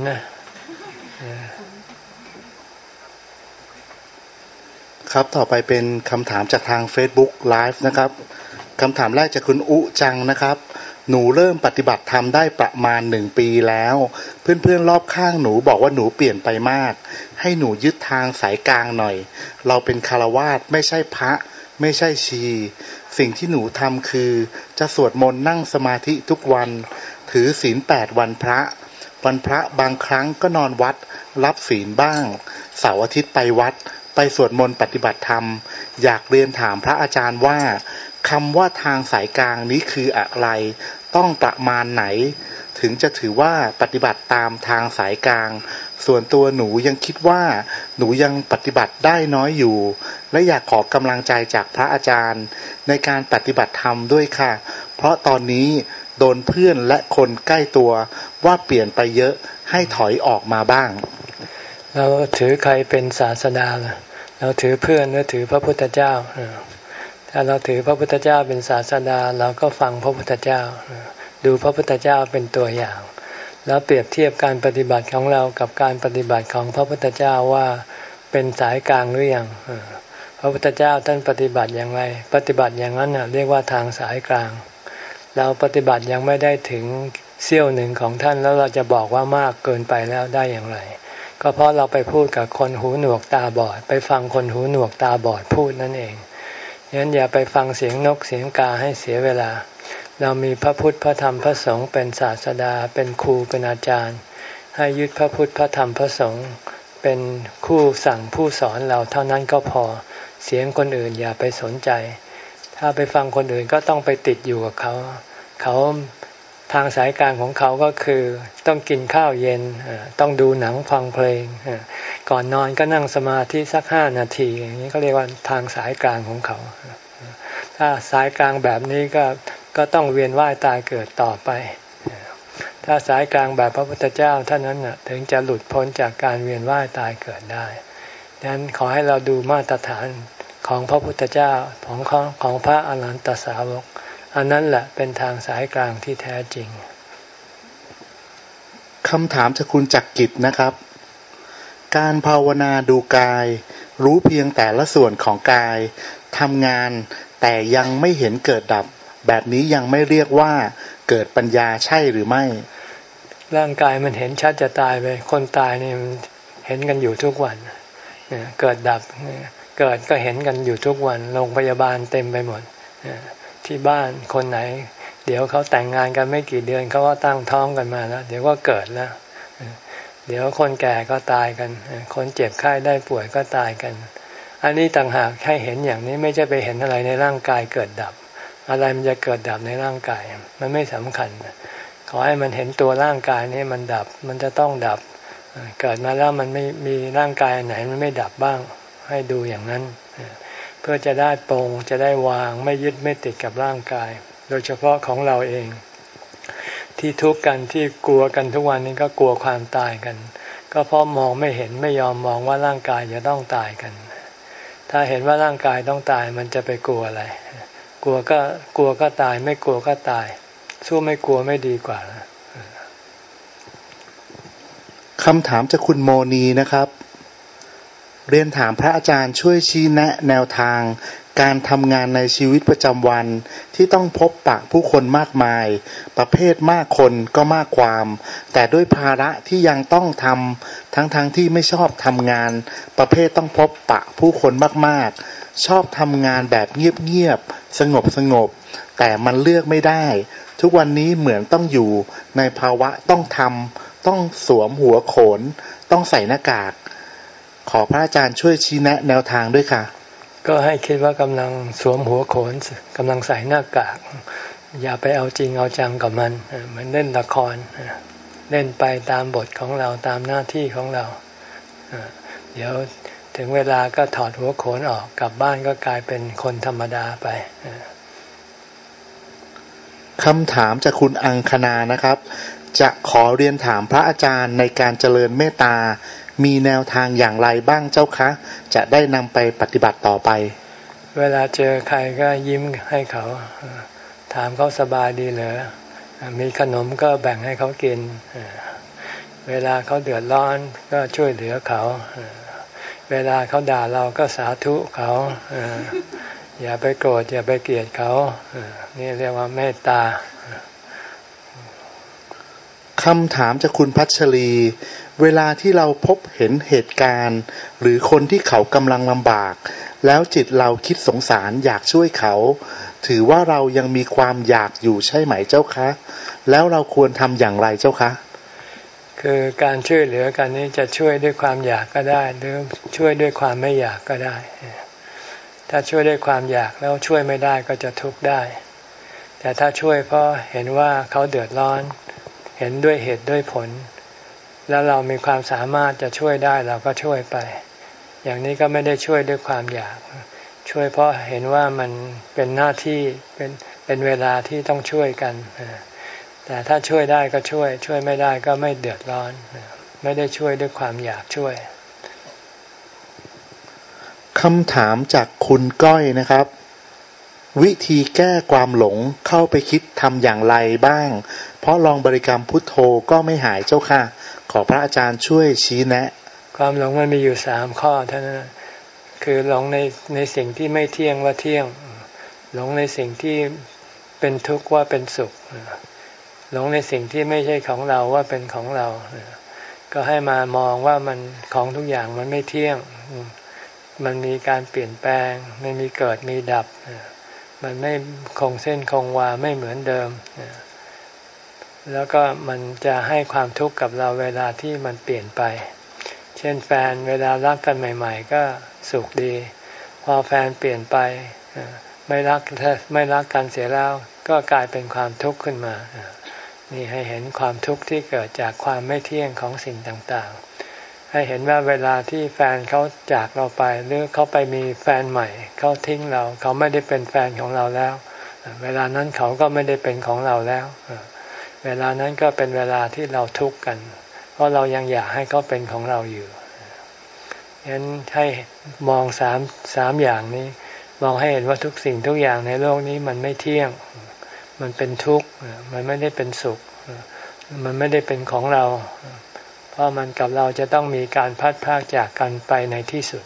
นะครับต่อไปเป็นคำถามจากทาง Facebook Live นะครับคำถามแรกจากคุณอุจังนะครับหนูเริ่มปฏิบัติธรรมได้ประมาณหนึ่งปีแล้วเพื่อนๆรอบข้างหนูบอกว่าหนูเปลี่ยนไปมากให้หนูยึดทางสายกลางหน่อยเราเป็นฆราวาสไม่ใช่พระไม่ใช่ชีสิ่งที่หนูทำคือจะสวดมนต์นั่งสมาธิทุกวันถือศีลแปดวันพระวันพระบางครั้งก็นอนวัดรับศีลบ้างเสาร์อาทิตย์ไปวัดไปสวดมนต์ปฏิบัติธรรมอยากเรียนถามพระอาจารย์ว่าคำว่าทางสายกลางนี้คืออะไรต้องประมาณไหนถึงจะถือว่าปฏิบัติตามทางสายกลางส่วนตัวหนูยังคิดว่าหนูยังปฏิบัติได้น้อยอยู่และอยากขอกำลังใจจากพระอาจารย์ในการปฏิบัติธรรมด้วยค่ะเพราะตอนนี้โดนเพื่อนและคนใกล้ตัวว่าเปลี่ยนไปเยอะให้ถอยออกมาบ้างเราถือใครเป็นศาสดาล่ะเราถือเพื่อนหรือถือพระพุทธเจ้าถ้าเราถือพระพุทธเจ้าเป็นศาสดาเราก็ฟังพระพุทธเจ้าดูพระพุทธเจ้าเป็นตัวอย่างแล้วเปรียบเทียบการปฏิบัติของเรากับการปฏิบัติของพระพุทธเจ้าว่าเป็นสายกลางหรือยังพระพุทธเจ้าท่านปฏิบัติอย่างไรปฏิบัติอย่างนั้นน่ะเรียกว่าทางสายกลางเราปฏิบัติยังไม่ได้ถึงเสี้ยวหนึ่งของท่านแล้วเราจะบอกว่ามากเกินไปแล้วได้อย่างไรก็เพราะเราไปพูดกับคนหูหนวกตาบอดไปฟังคนหูหนวกตาบอดพูดนั่นเองงั้นอย่าไปฟังเสียงนกเสียงกาให้เสียเวลาเรามีพระพุทธพระธรรมพระสงฆ์เป็นศาสดาเป็นครูเป็นอาจารย์ให้ยึดพระพุทธพระธรรมพระสงฆ์เป็นคู่สั่งผู้สอนเราเท่านั้นก็พอเสียงคนอื่นอย่าไปสนใจถ้าไปฟังคนอื่นก็ต้องไปติดอยู่กับเขาเขาทางสายกลางของเขาก็คือต้องกินข้าวเย็นต้องดูหนังฟังเพลงก่อนนอนก็นั่งสมาธิสักห้านาทีอย่างนี้ก็เรียกว่าทางสายกลางของเขาถ้าสายกลางแบบนี้ก็ก็ต้องเวียนว่ายตายเกิดต่อไปถ้าสายกลางแบบพระพุทธเจ้าเท่านั้นน่ะถึงจะหลุดพ้นจากการเวียนว่ายตายเกิดได้ดังนั้นขอให้เราดูมาตรฐานของพระพุทธเจ้าของของของพระอรหันตสาวกอันนั้นแหละเป็นทางสายกลางที่แท้จริงคำถามจากคุณจักรกิจนะครับการภาวนาดูกายรู้เพียงแต่ละส่วนของกายทำงานแต่ยังไม่เห็นเกิดดับแบบนี้ยังไม่เรียกว่าเกิดปัญญาใช่หรือไม่ร่างกายมันเห็นชัดจะตายไปคนตายนี่มันเห็นกันอยู่ทุกวันเกิดดับเกิดก็เห็นกันอยู่ทุกวันโรงพยาบาลเต็มไปหมดที่บ้านคนไหนเดี๋ยวเขาแต่งงานกันไม่กี่เดือนเขาก็ตั้งท้องกันมาแล้วเดี๋ยวก็เกิดแล้วเดี๋ยวคนแก่ก็ตายกันคนเจ็บไข้ได้ป่วยก็ตายกันอันนี้ต่างหากให้เห็นอย่างนี้ไม่ใช่ไปเห็นอะไรในร่างกายเกิดดับอะไรมันจะเกิดดับในร่างกายมันไม่สำคัญขอให้มันเห็นตัวร่างกายนี้มันดับมันจะต้องดับเกิดมาแล้วมันไม่มีร่างกายไหนมันไม่ดับบ้างให้ดูอย่างนั้นเพื่อจะได้ปรงจะได้วางไม่ยึดไม่ติดกับร่างกายโดยเฉพาะของเราเองที่ทุกข์กันที่กลัวกันทุกวันนี้ก็กลัวความตายกันก็เพราะมองไม่เห็นไม่ยอมมองว่าร่างกายจะต้องตายกันถ้าเห็นว่าร่างกายต้องตายมันจะไปกลัวอะไรกลัวก็กลัวก็ตายไม่กลัวก็ตายสู้ไม่กลัวไม่ดีกว่าคำถามจากคุณโมนีนะครับเรียนถามพระอาจารย์ช่วยชี้แนะแนวทางการทำงานในชีวิตประจำวันที่ต้องพบปะผู้คนมากมายประเภทมากคนก็มากความแต่ด้วยภาระที่ยังต้องทำทั้งๆ ท, ที่ไม่ชอบทำงานประเภทต้องพบปะผู้คนมากๆชอบทำงานแบบเงียบๆสงบสงบแต่มันเลือกไม่ได้ทุกวันนี้เหมือนต้องอยู่ในภาวะต้องทำต้องสวมหัวโขนต้องใส่หน้ากากขอพระอาจารย์ช่วยชี้แนะแนวทางด้วยค่ะก็ให้คิดว่ากำลังสวมหัวโขนกำลังใส่หน้ากากอย่าไปเอาจริงเอาจังกับมันเหมือนเล่นละครเล่นไปตามบทของเราตามหน้าที่ของเราเดี๋ยวถึงเวลาก็ถอดหัวโขนออกกลับบ้านก็กลายเป็นคนธรรมดาไปคำถามจากคุณอังคณานะครับจะขอเรียนถามพระอาจารย์ในการเจริญเมตตามีแนวทางอย่างไรบ้างเจ้าคะจะได้นำไปปฏิบัติต่อไปเวลาเจอใครก็ยิ้มให้เขาถามเขาสบายดีเหรอมีขนมก็แบ่งให้เขากินเวลาเขาเดือดร้อนก็ช่วยเหลือเขาเวลาเขาด่าเราก็สาธุเขาอย่าไปโกรธอย่าไปเกลียดเขานี่เรียกว่าเมตตาคำถามจากคุณพัชรีเวลาที่เราพบเห็นเหตุการณ์หรือคนที่เขากำลังลำบากแล้วจิตเราคิดสงสารอยากช่วยเขาถือว่าเรายังมีความอยากอยู่ใช่ไหมเจ้าคะแล้วเราควรทำอย่างไรเจ้าคะคือการช่วยเหลือกันนี้จะช่วยด้วยความอยากก็ได้หรือช่วยด้วยความไม่อยากก็ได้ถ้าช่วยด้วยความอยากแล้วช่วยไม่ได้ก็จะทุกข์ได้แต่ถ้าช่วยเพราะเห็นว่าเขาเดือดร้อนเห็นด้วยเหตุด้วยผลแล้วเรามีความสามารถจะช่วยได้เราก็ช่วยไปอย่างนี้ก็ไม่ได้ช่วยด้วยความอยากช่วยเพราะเห็นว่ามันเป็นหน้าที่เป็นเป็นเวลาที่ต้องช่วยกันแต่ถ้าช่วยได้ก็ช่วยช่วยไม่ได้ก็ไม่เดือดร้อนไม่ได้ช่วยด้วยความอยากช่วยคำถามจากคุณก้อยนะครับวิธีแก้ความหลงเข้าไปคิดทำอย่างไรบ้างเพราะลองบริกรรมพุทโธก็ไม่หายเจ้าค่ะขอพระอาจารย์ช่วยชี้แนะความหลงมันมีอยู่สามข้อเท่านั้นคือหลงในในสิ่งที่ไม่เที่ยงว่าเที่ยงหลงในสิ่งที่เป็นทุกข์ว่าเป็นสุขหลงในสิ่งที่ไม่ใช่ของเราว่าเป็นของเราก็ให้มามองว่ามันของทุกอย่างมันไม่เที่ยงมันมีการเปลี่ยนแปลงไม่มีเกิดมีดับมันไม่คงเส้นคงวาไม่เหมือนเดิมแล้วก็มันจะให้ความทุกข์กับเราเวลาที่มันเปลี่ยนไปเช่นแฟนเวลารักกันใหม่ๆก็สุขดีพอแฟนเปลี่ยนไปไม่รักไม่รักกันเสียแล้วก็กลายเป็นความทุกข์ขึ้นมานี่ให้เห็นความทุกข์ที่เกิดจากความไม่เที่ยงของสิ่งต่างๆให้เห็นว่าเวลาที่แฟนเขาจากเราไปหรือเขาไปมีแฟนใหม่เขาทิ้งเราเขาไม่ได้เป็นแฟนของเราแล้วเวลานั้นเขาก็ไม่ได้เป็นของเราแล้วเวลานั้นก็เป็นเวลาที่เราทุกข์กันเพราะเรายังอยากให้เขาเป็นของเราอยู่ฉะนั้นให้มองสามสามอย่างนี้มองให้เห็นว่าทุกสิ่งทุกอย่างในโลกนี้มันไม่เที่ยงมันเป็นทุกข์มันไม่ได้เป็นสุขมันไม่ได้เป็นของเราเพราะมันกับเราจะต้องมีการพัดพรากจากกันไปในที่สุด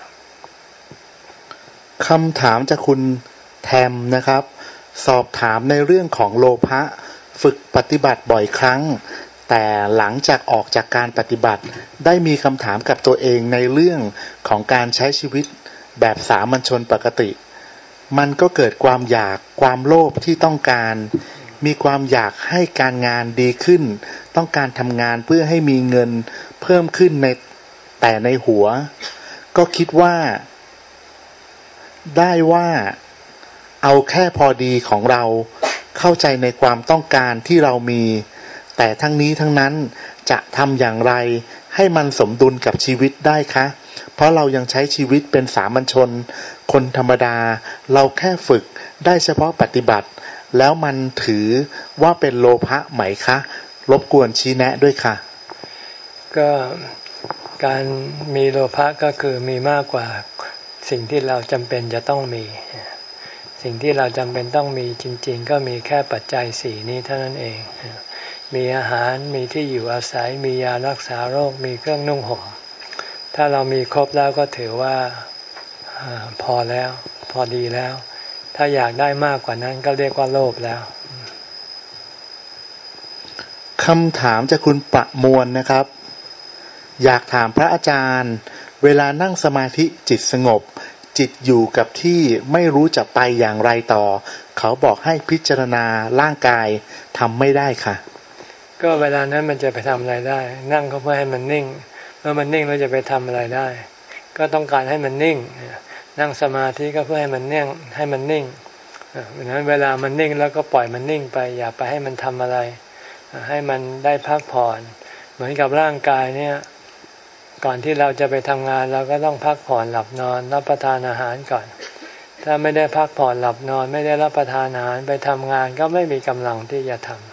คำถามจากคุณแทมนะครับสอบถามในเรื่องของโลภะฝึกปฏิบัติบ่อยครั้งแต่หลังจากออกจากการปฏิบัติได้มีคำถามกับตัวเองในเรื่องของการใช้ชีวิตแบบสามัญชนปกติมันก็เกิดความอยากความโลภที่ต้องการมีความอยากให้การงานดีขึ้นต้องการทำงานเพื่อให้มีเงินเพิ่มขึ้นในแต่ในหัวก็คิดว่าได้ว่าเอาแค่พอดีของเราเข้าใจในความต้องการที่เรามีแต่ทั้งนี้ทั้งนั้นจะทำอย่างไรให้มันสมดุลกับชีวิตได้คะเพราะเรายังใช้ชีวิตเป็นสามัญชนคนธรรมดาเราแค่ฝึกได้เฉพาะปฏิบัติแล้วมันถือว่าเป็นโลภะไหมคะรบกวนชี้แนะด้วยค่ะก็การมีโลภะก็คือมีมากกว่าสิ่งที่เราจำเป็นจะต้องมีสิ่งที่เราจำเป็นต้องมีจริงๆก็มีแค่ปัจจัยสี่นี้เท่านั้นเองมีอาหารมีที่อยู่อาศัยมียารักษาโรคมีเครื่องนุ่งห่มถ้าเรามีครบแล้วก็ถือว่าพอแล้วพอดีแล้วถ้าอยากได้มากกว่านั้นก็เรียกว่าโลภแล้วคำถามจากคุณประมวลนะครับอยากถามพระอาจารย์เวลานั่งสมาธิจิตสงบจิตอยู่กับที่ไม่รู้จะไปอย่างไรต่อเขาบอกให้พิจารณาร่างกายทำไม่ได้ค่ะก็เวลานั้นมันจะไปทำอะไรได้นั่งก็เพื่อให้มันนิ่งเมื่อมันนิ่งเราจะไปทำอะไรได้ก็ต้องการให้มันนิ่งนั่งสมาธิก็เพื่อให้มันนิ่งให้มันนิ่งดังนั้นเวลามันนิ่งแล้วก็ปล่อยมันนิ่งไปอย่าไปให้มันทำอะไรให้มันได้พักผ่อนเหมือนกับร่างกายเนี่ยก่อนที่เราจะไปทำงานเราก็ต้องพักผ่อนหลับนอนรับประทานอาหารก่อนถ้าไม่ได้พักผ่อนหลับนอนไม่ได้รับประทานอาหารไปทำงานก็ไม่มีกำลังที่จะทำ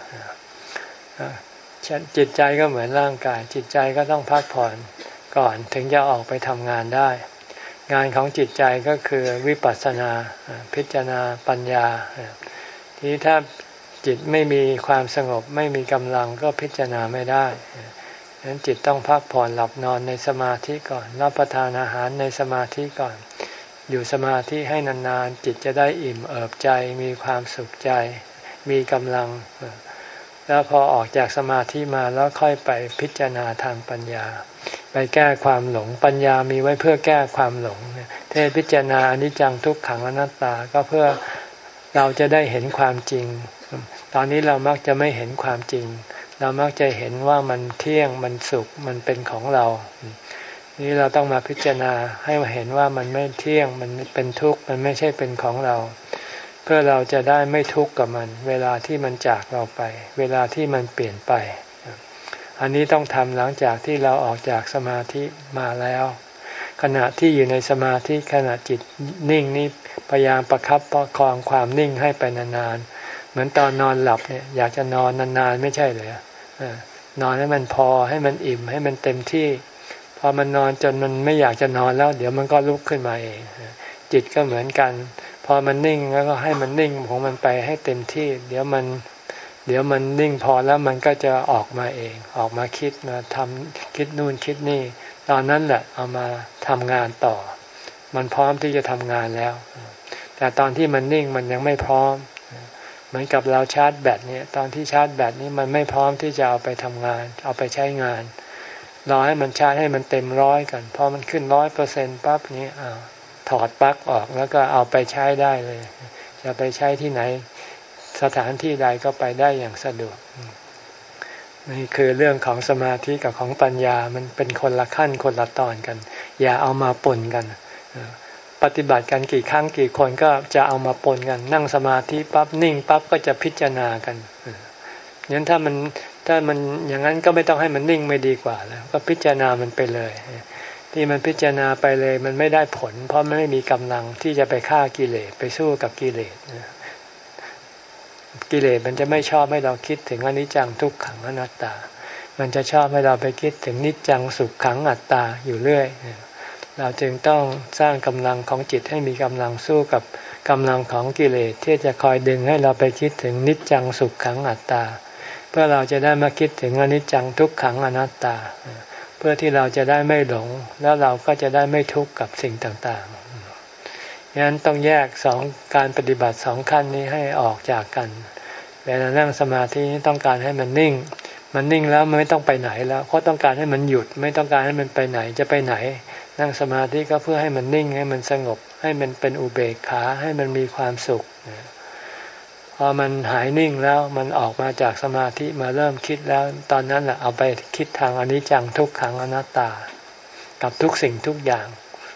จิตใจก็เหมือนร่างกายจิตใจก็ต้องพักผ่อนก่อนถึงจะออกไปทำงานได้งานของจิตใจก็คือวิปัสสนาพิจารณาปัญญาทีนี้ถ้าจิตไม่มีความสงบไม่มีกำลังก็พิจารณาไม่ได้ฉะนั้นจิตต้องพักผ่อนหลับนอนในสมาธิก่อนรับประทานอาหารในสมาธิก่อนอยู่สมาธิให้นานๆจิตจะได้อิ่มเอิบใจมีความสุขใจมีกำลังแล้วพอออกจากสมาธิมาแล้วค่อยไปพิจารณาทางปัญญาไปแก้ความหลงปัญญามีไว้เพื่อแก้ความหลงเทศพิจารณาอนิจจังทุกขังอนัตตาก็เพื่อเราจะได้เห็นความจริงตอนนี้เรามักจะไม่เห็นความจริงเรามักจะเห็นว่ามันเที่ยงมันสุขมันเป็นของเรานี่เราต้องมาพิจารณาให้เห็นว่ามันไม่เที่ยงมันเป็นทุกข์มันไม่ใช่เป็นของเราเพื่อเราจะได้ไม่ทุกข์กับมันเวลาที่มันจากเราไปเวลาที่มันเปลี่ยนไปอันนี้ต้องทำหลังจากที่เราออกจากสมาธิมาแล้วขณะที่อยู่ในสมาธิขณะจิตนิ่งนี้พยายามประคับประคองความนิ่งให้ไปนานๆเหมือนตอนนอนหลับเนี่ยอยากจะนอนนานๆไม่ใช่เหรอนอนให้มันพอให้มันอิ่มให้มันเต็มที่พอมันนอนจนมันไม่อยากจะนอนแล้วเดี๋ยวมันก็ลุกขึ้นมาเองจิตก็เหมือนกันพอมันนิ่งแล้วก็ให้มันนิ่งของมันไปให้เต็มที่เดี๋ยวมันเดี๋ยวมันนิ่งพอแล้วมันก็จะออกมาเองออกมาคิดมาทำคิดนู่นคิดนี่ตอนนั้นแหละเอามาทำงานต่อมันพร้อมที่จะทำงานแล้วแต่ตอนที่มันนิ่งมันยังไม่พร้อมเหมือนกับเราชาร์จแบตเนี่ยตอนที่ชาร์จแบตนี้มันไม่พร้อมที่จะเอาไปทำงานเอาไปใช้งานรอให้มันชาร์จให้มันเต็มร้อยก่อนพอมันขึ้นร้อยเปอร์เซ็นต์ปั๊บนี้อ้าวถอดปลั๊กออกแล้วก็เอาไปใช้ได้เลยจะไปใช้ที่ไหนสถานที่ใดก็ไปได้อย่างสะดวกนี่คือเรื่องของสมาธิกับของปัญญามันเป็นคนละขั้นคนละตอนกันอย่าเอามาปนกันปฏิบัติกันกี่ครั้งกี่คนก็จะเอามาปนกันนั่งสมาธิปั๊บนิ่งปั๊บก็จะพิจารณากันงั้นถ้ามันถ้ามันอย่างนั้นก็ไม่ต้องให้มันนิ่งไม่ดีกว่าแล้วก็พิจารณามันไปเลยที่มันพิจารณาไปเลยมันไม่ได้ผลเพราะมันไม่มีกำลังที่จะไปฆ่ากิเลสไปสู้กับกิเลสกิเลสมันจะไม่ชอบให้เราคิดถึงอนิจจังทุกขังอนัตตามันจะชอบให้เราไปคิดถึงนิจจังสุขขังอัตตาอยู่เรื่อยเราจึงต้องสร้างกำลังของจิตให้มีกำลังสู้กับกำลังของกิเลสที่จะคอยดึงให้เราไปคิดถึงนิจจังสุขขังอัตตาเพื่อเราจะได้มาคิดถึงอนิจจังทุกขังอนัตตาเพื่อที่เราจะได้ไม่หลงแล้วเราก็จะได้ไม่ทุกข์กับสิ่งต่างๆงั้นต้องแยกสองการปฏิบัติสองขั้นนี้ให้ออกจากกันเวลานั่งสมาธิต้องการให้มันนิ่งมันนิ่งแล้วมันไม่ต้องไปไหนแล้วเพราะต้องการให้มันหยุดไม่ต้องการให้มันไปไหนจะไปไหนนั่งสมาธิก็เพื่อให้มันนิ่งให้มันสงบให้มันเป็นอุเบกขาให้มันมีความสุขพอมันหายนิ่งแล้วมันออกมาจากสมาธิมาเริ่มคิดแล้วตอนนั้นแหละเอาไปคิดทางอนิจจังทุกขังอนัตตากับทุกสิ่งทุกอย่าง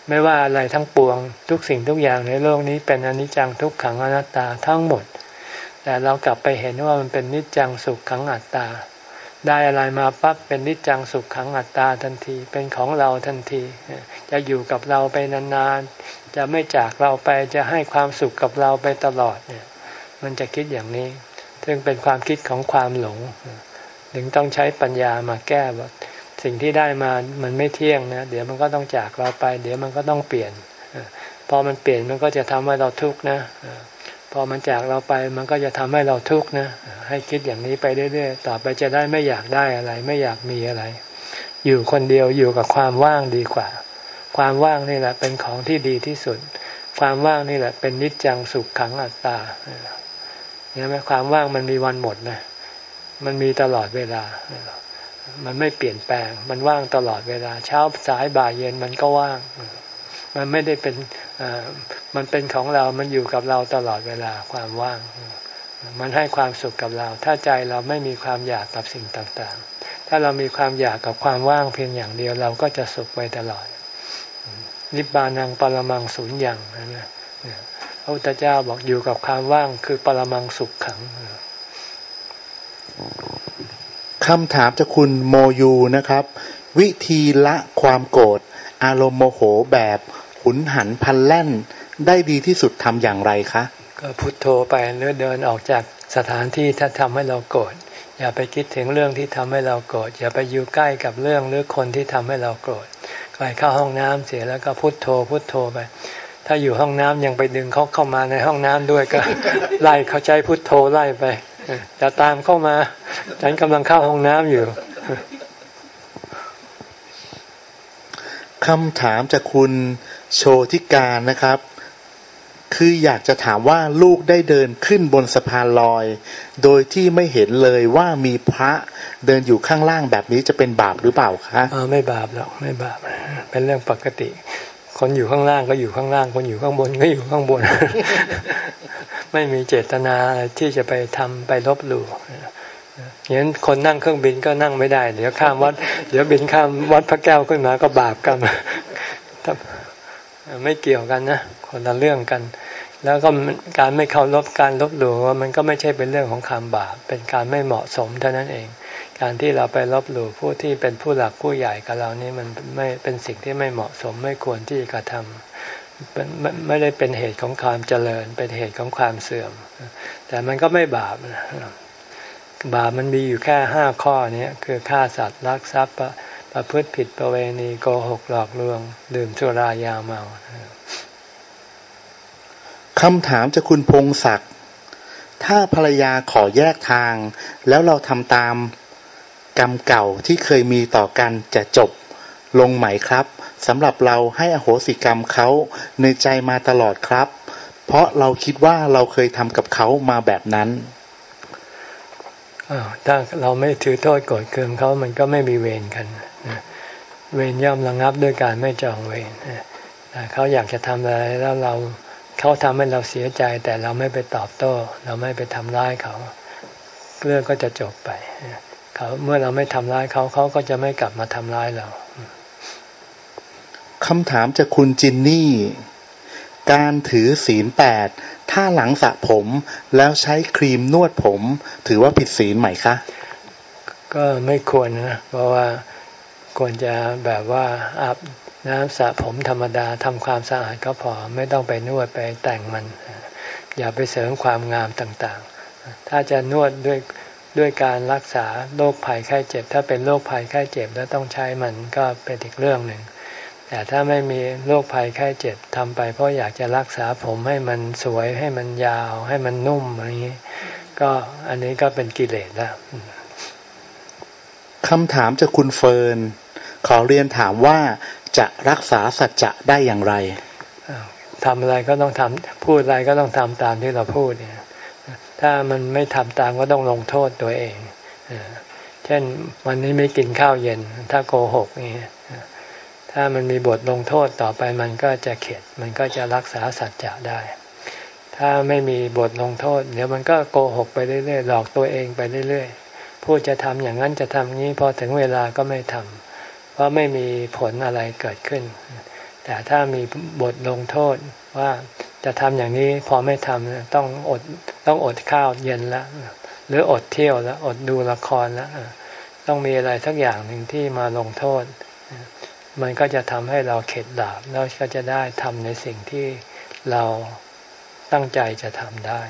ไม่ว่าอะไรทั้งปวงทุกสิ่งทุกอย่างในโลกนี้เป็นอนิจจังทุกขังอนัตตาทั้งหมดแต่เรากลับไปเห็นว่ามันเป็นนิจจังสุขขังอัตตาได้อะไรมาปั๊บเป็นนิจจังสุขขังอัตตาทันทีเป็นของเราทันทีจะอยู่กับเราไปนานๆจะไม่จากเราไปจะให้ความสุขกับเราไปตลอดเนี่ยมันจะคิดอย่างนี้ซึ่งเป็นความคิดของความหลงถึงต้องใช้ปัญญามาแก้ว่าสิ่งที่ได้มามันไม่เที่ยงนะเดี๋ยวมันก็ต้องจากเราไปเดี๋ยวมันก็ต้องเปลี่ยนพอมันเปลี่ยนมันก็จะทำให้เราทุกข์นะพอมันจากเราไปมันก็จะทำให้เราทุกข์นะให้คิดอย่างนี้ไปเรื่อยๆต่อไปจะได้ไม่อยากได้อะไรไม่อยากมีอะไรอยู่คนเดียวอยู่กับความว่างดีกว่าความว่างนี่แหละเป็นของที่ดีที่สุดความว่างนี่แหละเป็นนิจจังสุขขังอัตตาเห็นไหมความว่างมันมีวันหมดนะมันมีตลอดเวลามันไม่เปลี่ยนแปลงมันว่างตลอดเวลาเช้าสายบ่ายเย็นมันก็ว่างมันไม่ได้เป็นมันเป็นของเรามันอยู่กับเราตลอดเวลาความว่างมันให้ความสุขกับเราถ้าใจเราไม่มีความอยากกับสิ่งต่างๆถ้าเรามีความอยากกับความว่างเพียงอย่างเดียวเราก็จะสุขไปตลอดนิบานังปรมังสุญญ์อย่างนะพระพุทธเจ้าบอกอยู่กับความว่างคือปรมังสุขขังคำถามจากคุณโมยูนะครับวิธีละความโกรธอารมณ์โมโหแบบหุนหันพลันแล่นได้ดีที่สุดทำอย่างไรคะก็พุทโธไปหรือเดินออกจากสถานที่ถ้าทำให้เราโกรธอย่าไปคิดถึงเรื่องที่ทำให้เราโกรธอย่าไปอยู่ใกล้กับเรื่องหรือคนที่ทำให้เราโกรธไปเข้าห้องน้ำเสียแล้วก็พุทโธพุทโธไปถ้าอยู่ห้องน้ำยังไปดึงเขาเข้ามาในห้องน้ำด้วยก็ ไล่เขาใช้พุทโธไล่ไปจะตามเข้ามาฉันกำลังเข้าห้องน้ำอยู่คำถามจากคุณโชติการนะครับคืออยากจะถามว่าลูกได้เดินขึ้นบนสะพานลอยโดยที่ไม่เห็นเลยว่ามีพระเดินอยู่ข้างล่างแบบนี้จะเป็นบาปหรือเปล่าคะอ๋อไม่บาปหรอกไม่บาปเป็นเรื่องปกติคนอยู่ข้างล่างก็อยู่ข้างล่างคนอยู่ข้างบนก็อยู่ข้างบน ไม่มีเจตนาที่จะไปทำไปลบหลู่อย่างนั้นคนนั่งเครื่องบินก็นั่งไม่ได้เดี๋ยวข้ามวัดเดี๋ยวบินข้ามวัดพระแก้วขึ้นมาก็บาปกันไม่เกี่ยวกันนะคนละเรื่องกันแล้วก็การไม่เคารพการลบหลู่ว่ามันก็ไม่ใช่เป็นเรื่องของความบาปเป็นการไม่เหมาะสมเท่านั้นเองการที่เราไปลบหลู่ผู้ที่เป็นผู้หลักผู้ใหญ่กับเรานี่มันไม่เป็นสิ่งที่ไม่เหมาะสมไม่ควรที่จะกระทำไม่ไม่ได้เป็นเหตุของความเจริญเป็นเหตุของความเสื่อมแต่มันก็ไม่บาปบาปมันมีอยู่แค่ห้าข้อนี้คือฆ่าสัตว์ลักทรัพย์ประพฤติผิดประเวณีโกหกหลอกลวงดื่มสุรายาเมาคำถามจากคุณพงศักดิ์ถ้าภรรยาขอแยกทางแล้วเราทำตามกรรมเก่าที่เคยมีต่อกันจะจบลงไหมครับสำหรับเราให้อโหสิกรรมเขาในใจมาตลอดครับเพราะเราคิดว่าเราเคยทำกับเขามาแบบนั้นถ้าเราไม่ถือโทษโกรธเคืองเขามันก็ไม่มีเวรกันเวรย่อมระงับด้วยการไม่จองเวรเขาอยากจะทำอะไรแล้วเราเขาทำให้เราเสียใจแต่เราไม่ไปตอบโต้เราไม่ไปทำร้ายเขาเรื่องก็จะจบไปเขาเมื่อเราไม่ทำร้ายเขาเขาก็จะไม่กลับมาทำร้ายเราคำถามจากคุณจินนี่การถือศีลแปดถ้าหลังสระผมแล้วใช้ครีมนวดผมถือว่าผิดศีลไหมคะก็ไม่ควรนะเพราะว่าควรจะแบบว่าอาบน้ำสระผมธรรมดาทำความสะอาดก็พอไม่ต้องไปนวดไปแต่งมันอย่าไปเสริมความงามต่างๆถ้าจะนวดด้วยด้วยการรักษาโรคภัยไข้เจ็บถ้าเป็นโรคภัยไข้เจ็บแล้วต้องใช้มันก็เป็นอีกเรื่องหนึ่งแต่ถ้าไม่มีโรคภัยไข้เจ็บทำไปเพราะอยากจะรักษาผมให้มันสวยให้มันยาวให้มันนุ่มอะไรอย่างนี้ก็อันนี้ก็เป็นกิเลสแล้วคำถามจากคุณเฟิร์นขอเรียนถามว่าจะรักษาสัจจะได้อย่างไรทำอะไรก็ต้องทำพูดอะไรก็ต้องทำตามที่เราพูดเนี่ยถ้ามันไม่ทำตามก็ต้องลงโทษตัวเองเช่นวันนี้ไม่กินข้าวเย็นถ้าโกหกนี่ถ้ามันมีบทลงโทษต่อไปมันก็จะเข็ดมันก็จะรักษาสัจจะได้ถ้าไม่มีบทลงโทษเดี๋ยวมันก็โกหกไปเรื่อยๆหลอกตัวเองไปเรื่อยๆพูดจะทำอย่างนั้นจะทำนี้พอถึงเวลาก็ไม่ทำเพราะไม่มีผลอะไรเกิดขึ้นแต่ถ้ามีบทลงโทษว่าจะทำอย่างนี้พอไม่ทำต้องอดต้องอดข้าวเย็นแล้วหรืออดเที่ยวแล้วอดดูละครแล้วต้องมีอะไรสักอย่างหนึ่งที่มาลงโทษมันก็จะทำให้เราเข็ดหลาบแล้วก็จะได้ทำในสิ่งที่เราตั้งใจจะทำได้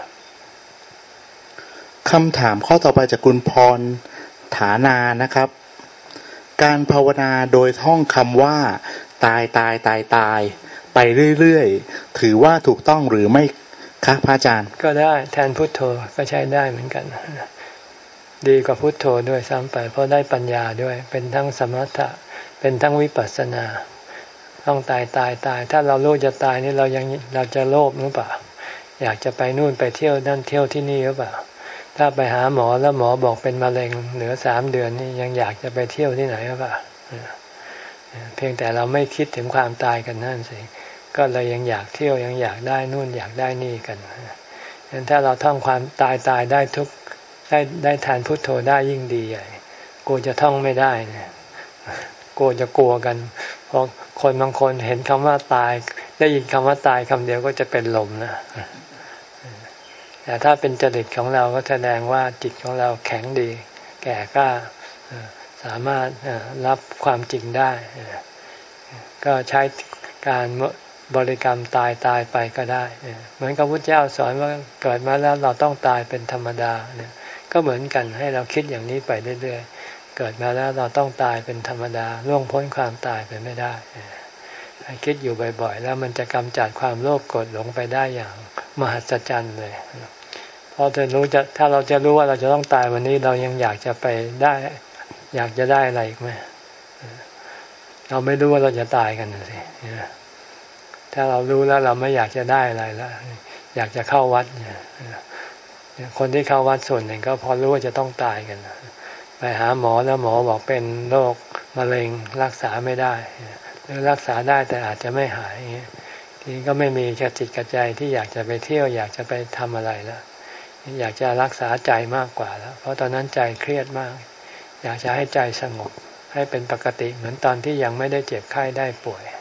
คำถามข้อต่อไปจากคุณพรฐานานะครับการภาวนาโดยท่องคำว่าตายตายตายตายไปเรื่อยๆถือว่าถูกต้องหรือไม่คะพระอาจารย์ก็ได้แทนพุทโธก็ใช้ได้เหมือนกันดีกว่าพุทโธด้วยซ้ำไปเพราะได้ปัญญาด้วยเป็นทั้งสมถะเป็นทั้งวิปัสสนาต้องตายตายตายถ้าเรารู้จะตายนี่เรายังเราจะโลภหรือเปล่าอยากจะไปนู่นไปเที่ยวนั่นเที่ยวที่นี่หรือเปล่าถ้าไปหาหมอแล้วหมอบอกเป็นมะเร็งเหลือสามเดือนนี่ยังอยากจะไปเที่ยวที่ไหนหรือเปล่าเพียงแต่เราไม่คิดถึงความตายกันนั่นสิก็เลยยังอยากเที่ยวยังอยากได้นู่นอยากได้นี่กันงั้นถ้าเราท่องความตายตายได้ทุกได้ได้ทานพุทโธได้ยิ่งดีใหญ่กลัวจะท่องไม่ได้เนี่ยกลัวจะกลัวกันเพราะคนบางคนเห็นคำว่าตายได้ยินคำว่าตายคำเดียวก็จะเป็นลมนะแต่ถ้าเป็นจริตของเราก็แสดงว่าจิตของเราแข็งดีแก่กล้าสามารถรับความจริงได้ก็ใช้การบริกรรมตายตายไปก็ได้เหมือนกับพุทธเจ้าสอนว่าเกิดมาแล้วเราต้องตายเป็นธรรมดาเนี่ยก็เหมือนกันให้เราคิดอย่างนี้ไปเรื่อยๆเกิดมาแล้วเราต้องตายเป็นธรรมดาล่วงพ้นความตายไปไม่ได้ให้คิดอยู่บ่อยๆแล้วมันจะกำจัดความโลภโกรธหลงไปได้อย่างมหัศจรรย์เลยพอจะรู้จะถ้าเราจะรู้ว่าเราจะต้องตายวันนี้เรายังอยากจะไปได้อยากจะได้อะไรอีกไหมเราไม่รู้ว่าเราจะตายกันสิถ้าเรารู้แล้วเราไม่อยากจะได้อะไรแล้วอยากจะเข้าวัดเนี่ยคนที่เข้าวัดส่วนหนึ่งก็พอรู้ว่าจะต้องตายกันไปหาหมอแล้วหมอบอกเป็นโรคมะเร็งรักษาไม่ได้หรือรักษาได้แต่อาจจะไม่หายทีนี้ก็ไม่มีกระจิตกระใจที่อยากจะไปเที่ยวอยากจะไปทำอะไรแล้วอยากจะรักษาใจมากกว่าแล้วเพราะตอนนั้นใจเครียดมากอยากจะให้ใจสงบให้เป็นปกติเหมือนตอนที่ยังไม่ได้เจ็บไข้ได้ป่วย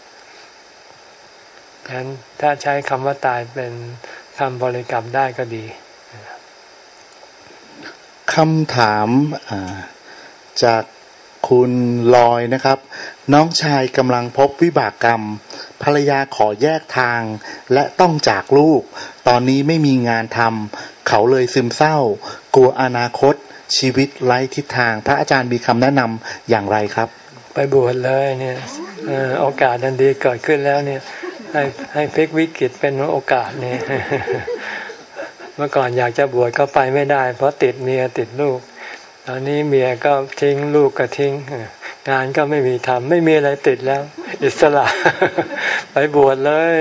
ฉะนั้นถ้าใช้คำว่าตายเป็นคำบริกรรมได้ก็ดีคำถามจากคุณลอยนะครับน้องชายกำลังพบวิบากกรรมภรรยาขอแยกทางและต้องจากลูกตอนนี้ไม่มีงานทำเขาเลยซึมเศร้ากลัวอนาคตชีวิตไร้ทิศทางพระอาจารย์มีคำแนะนำอย่างไรครับไปบวชเลยเนี่ยโอกาสอันดีเกิดขึ้นแล้วเนี่ยให้ให้พลิกวิกฤตเป็นโอกาสเนี่ยเมื่อก่อนอยากจะบวชก็ไปไม่ได้เพราะติดเมียติดลูกตอนนี้เมียก็ทิ้งลูกก็ทิ้งงานก็ไม่มีทำไม่มีอะไรติดแล้วอิสระไปบวชเลย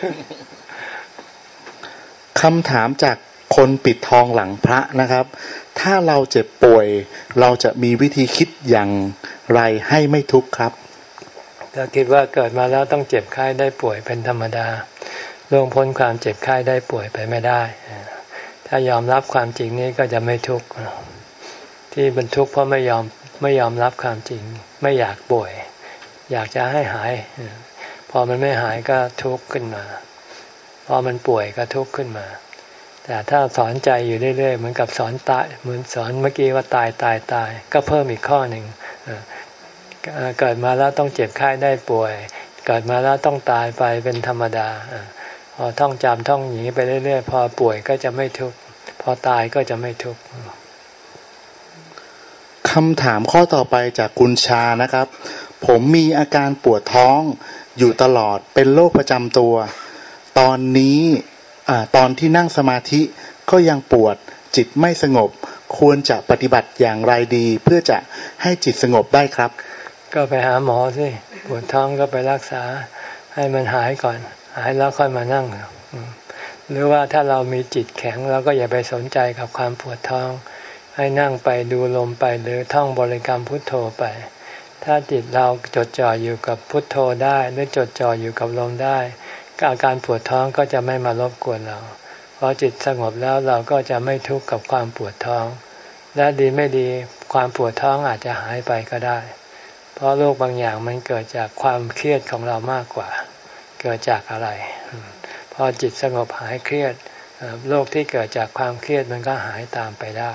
คำถามจากคนปิดทองหลังพระนะครับถ้าเราเจ็บป่วยเราจะมีวิธีคิดอย่างไรให้ไม่ทุกข์ครับถ้าคิดว่าเกิดมาแล้วต้องเจ็บไข้ได้ป่วยเป็นธรรมดาล่วงพ้นความเจ็บไข้ได้ป่วยไปไม่ได้ถ้ายอมรับความจริงนี้ก็จะไม่ทุกข์ที่เป็นทุกข์เพราะไม่ยอมไม่ยอมรับความจริงไม่อยากป่วยอยากจะให้หายพอมันไม่หายก็ทุกข์ขึ้นมาพอมันป่วยก็ทุกข์ขึ้นมาแต่ถ้าสอนใจอยู่เรื่อยๆเหมือนกับสอนตายเหมือนสอนเมื่อกี้ว่าตายตายตายก็เพิ่มอีกข้อหนึ่งเกิดมาแล้วต้องเจ็บไข้ได้ป่วยเกิดมาแล้วต้องตายไปเป็นธรรมดาพอท่องจำท่องหนีไปเรื่อยๆพอป่วยก็จะไม่ทุกข์พอตายก็จะไม่ทุกข์คำถามข้อต่อไปจากคุณชานะครับผมมีอาการปวดท้องอยู่ตลอดเป็นโรคประจำตัวตอนนี้อ่าตอนที่นั่งสมาธิก็ยังปวดจิตไม่สงบควรจะปฏิบัติอย่างไรดีเพื่อจะให้จิตสงบได้ครับก็ไปหาหมอสิปวดท้องก็ไปรักษาให้มันหายก่อนหายแล้วค่อยมานั่งหรือว่าถ้าเรามีจิตแข็งเราก็อย่าไปสนใจกับความปวดท้องให้นั่งไปดูลมไปหรือท่องบริกรรมพุทโธไปถ้าจิตเราจดจ่ออยู่กับพุทโธได้หรือจดจ่ออยู่กับลมได้อาการปวดท้องก็จะไม่มารบกวนเราพอจิตสงบแล้วเราก็จะไม่ทุกข์กับความปวดท้องและดีไม่ดีความปวดท้องอาจจะหายไปก็ได้พเพราะโรคบางอย่างมันเกิดจากความเครียดของเรามากกว่าเกิดจากอะไรพอจิตสงบหายเครียดโรคที่เกิดจากความเครียดมันก็หายตามไปได้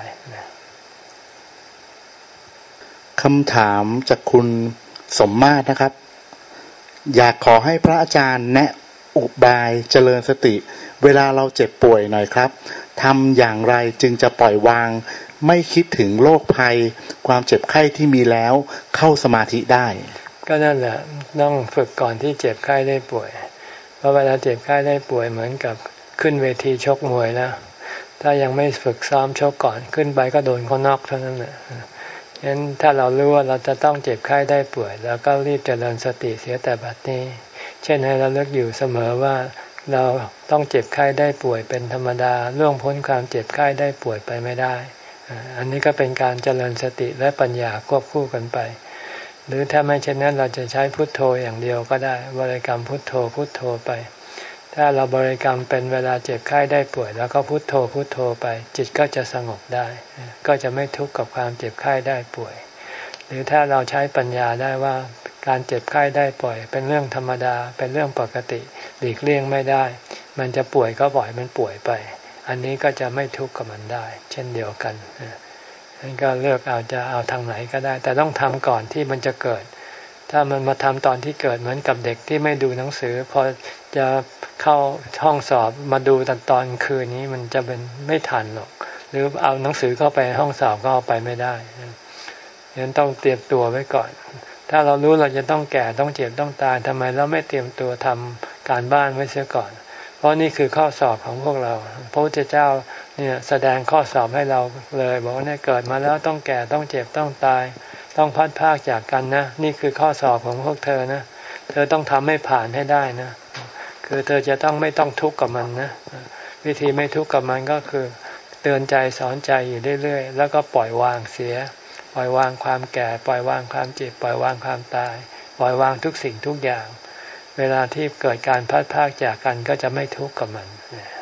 คำถามจากคุณสมมาตรนะครับอยากขอให้พระอาจารย์แนะอุบายเจริญสติเวลาเราเจ็บป่วยหน่อยครับทำอย่างไรจึงจะปล่อยวางไม่คิดถึงโรคภัยความเจ็บไข้ที่มีแล้วเข้าสมาธิได้ก็นั่นแหละต้องฝึกก่อนที่เจ็บไข้ได้ป่วยเพราะเวลาเจ็บไข้ได้ป่วยเหมือนกับขึ้นเวทีชกมวยแล้วถ้ายังไม่ฝึกซ้อมชกก่อนขึ้นไปก็โดนเขาน็อกเท่านั้นแหละฉะนั้นถ้าเรารู้ว่าเราจะต้องเจ็บไข้ได้ป่วยแล้วก็รีบเจริญสติเสียแต่บัดนี้เช่นให้เราเลิกอยู่เสมอว่าเราต้องเจ็บไข้ได้ป่วยเป็นธรรมดาล่วงพ้นความเจ็บไข้ได้ป่วยไปไม่ได้อันนี้ก็เป็นการเจริญสติและปัญญาควบคู่กันไปหรือถ้าไม่เช่นนั้นเราจะใช้พุทโธอย่างเดียวก็ได้บริกรรมพุทโธพุทโธไปถ้าเราบริกรรมเป็นเวลาเจ็บไข้ได้ป่วยแล้วก็พุทโธพุทโธไปจิตก็จะสงบได้ก็จะไม่ทุกข์กับความเจ็บไข้ได้ป่วยหรือถ้าเราใช้ปัญญาได้ว่าการเจ็บไข้ได้ป่วยเป็นเรื่องธรรมดาเป็นเรื่องปกติหลีกเลี่ยงไม่ได้มันจะป่วยก็ปล่อยมันป่วยไปอันนี้ก็จะไม่ทุกข์กับมันได้เช่นเดียวกันนั่นก็เลือกเอาจะเอาทางไหนก็ได้แต่ต้องทำก่อนที่มันจะเกิดถ้ามันมาทำตอนที่เกิดเหมือนกับเด็กที่ไม่ดูหนังสือพอจะเข้าห้องสอบมาดูตอนตอนคืนนี้มันจะเป็นไม่ทันหรอกหรือเอาหนังสือเข้าไปห้องสอบก็เอาไปไม่ได้ฉะนั้นต้องเตรียมตัวไว้ก่อนถ้าเรารู้เราจะต้องแก่ต้องเจ็บต้องตายทำไมเราไม่เตรียมตัวทำการบ้านไว้เสียก่อนเพราะนี่คือข้อสอบของพวกเราพระพุทธเจ้าเนี่ยแสดงข้อสอบให้เราเลยบอกว่าเนี่ยเกิดมาแล้วต้องแก่ต้องเจ็บต้องตายต้องพัดพรากจากกันนะนี่คือข้อสอบของพวกเธอนะเธอต้องทำให้ผ่านให้ได้นะคือเธอจะต้องไม่ต้องทุกข์กับมันนะวิธีไม่ทุกข์กับมันก็คือเตือนใจสอนใจอยู่เรื่อยๆแล้วก็ปล่อยวางเสียปล่อยวางความแก่ปล่อยวางความเจ็บปล่อยวางความตายปล่อยวางทุกสิ่งทุกอย่างเวลาที่เกิดการพัดพรากจากกันก็จะไม่ทุกข์กับมัน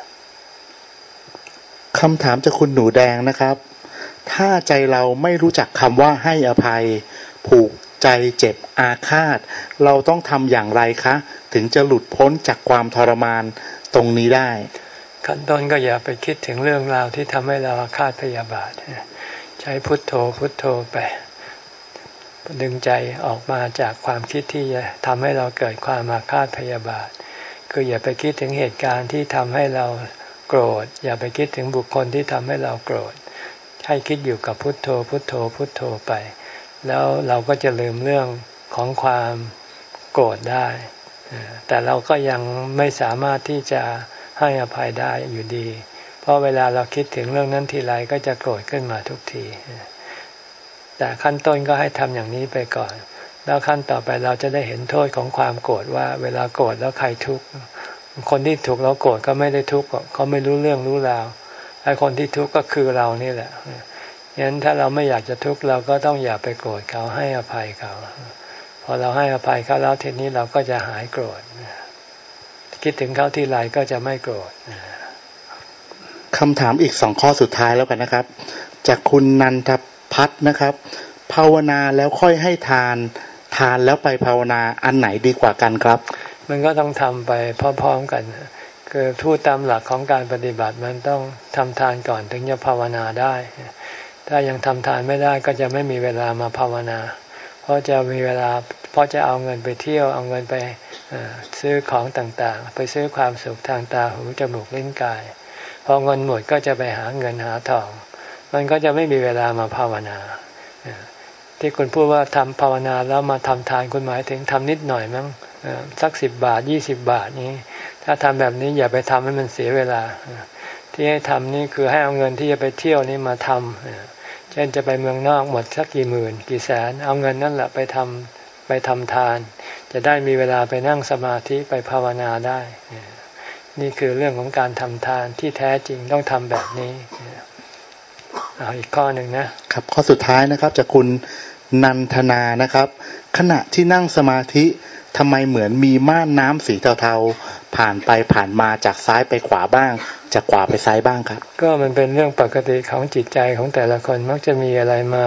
คำถามจากคุณหนูแดงนะครับถ้าใจเราไม่รู้จักคำว่าให้อภัยผูกใจเจ็บอาฆาตเราต้องทำอย่างไรคะถึงจะหลุดพ้นจากความทรมานตรงนี้ได้ขั้นต้นก็อย่าไปคิดถึงเรื่องราวที่ทำให้เราอาฆาตพยาบาทใช้พุทโธพุทโธไปดึงใจออกมาจากความคิดที่จะทำให้เราเกิดความอาฆาตพยาบาทคืออย่าไปคิดถึงเหตุการณ์ที่ทำให้เราโกรธอย่าไปคิดถึงบุคคลที่ทำให้เราโกรธให้คิดอยู่กับพุทโธพุทโธพุทโธไปแล้วเราก็จะลืมเรื่องของความโกรธได้แต่เราก็ยังไม่สามารถที่จะให้อภัยได้อยู่ดีเพราะเวลาเราคิดถึงเรื่องนั้นทีไรก็จะโกรธขึ้นมาทุกทีแต่ขั้นต้นก็ให้ทำอย่างนี้ไปก่อนแล้วขั้นต่อไปเราจะได้เห็นโทษของความโกรธว่าเวลาโกรธแล้วใครทุกข์คนที่ถูกเราโกรธก็ไม่ได้ทุกข์เขาไม่รู้เรื่องรู้ราวไอ้คนที่ทุกข์ก็คือเรานี่แหละงั้นถ้าเราไม่อยากจะทุกข์เราก็ต้องอย่าไปโกรธเขาให้อภัยเขาพอเราให้อภัยเขาแล้วทีนี้เราก็จะหายโกรธคิดถึงเขาทีไรก็จะไม่โกรธคำถามอีกสองข้อสุดท้ายแล้วกันนะครับจากคุณนันทพัฒน์นะครับภาวนาแล้วค่อยให้ทานทานแล้วไปภาวนาอันไหนดีกว่ากันครับมันก็ต้องทำไปพร้อมๆกันคือพูดตามหลักของการปฏิบัติมันต้องทำทานก่อนถึงจะภาวนาได้ถ้ายังทำทานไม่ได้ก็จะไม่มีเวลามาภาวนาเพราะจะมีเวลาเพราะจะเอาเงินไปเที่ยวเอาเงินไปซื้อของต่างๆไปซื้อความสุขทางตาหูจมูกลิ้นกายพอเงินหมดก็จะไปหาเงินหาทองมันก็จะไม่มีเวลามาภาวนาที่คุณพูดว่าทำภาวนาแล้วมาทำทานคุณหมายถึงทำนิดหน่อยมั้งสักสิบบาทยี่สิบบาทนี้ถ้าทำแบบนี้อย่าไปทำให้มันเสียเวลาที่ให้ทำนี่คือให้เอาเงินที่จะไปเที่ยวนี่มาทำเช่นจะไปเมืองนอกหมดสักกี่หมื่นกี่แสนเอาเงินนั่นแหละไปทำไปทำทานจะได้มีเวลาไปนั่งสมาธิไปภาวนาได้นี่คือเรื่องของการทำทานที่แท้จริงต้องทำแบบนี้เอาอีกข้อหนึ่งนะครับข้อสุดท้ายนะครับจากคุณนันทนานะครับขณะที่นั่งสมาธิทำไมเหมือนมีม่านน้ำสีเทาๆผ่านไปผ่านมาจากซ้ายไปขวาบ้างจากขวาไปซ้ายบ้างครับก็มันเป็นเรื่องปกติของจิตใจของแต่ละคนมักจะมีอะไรมา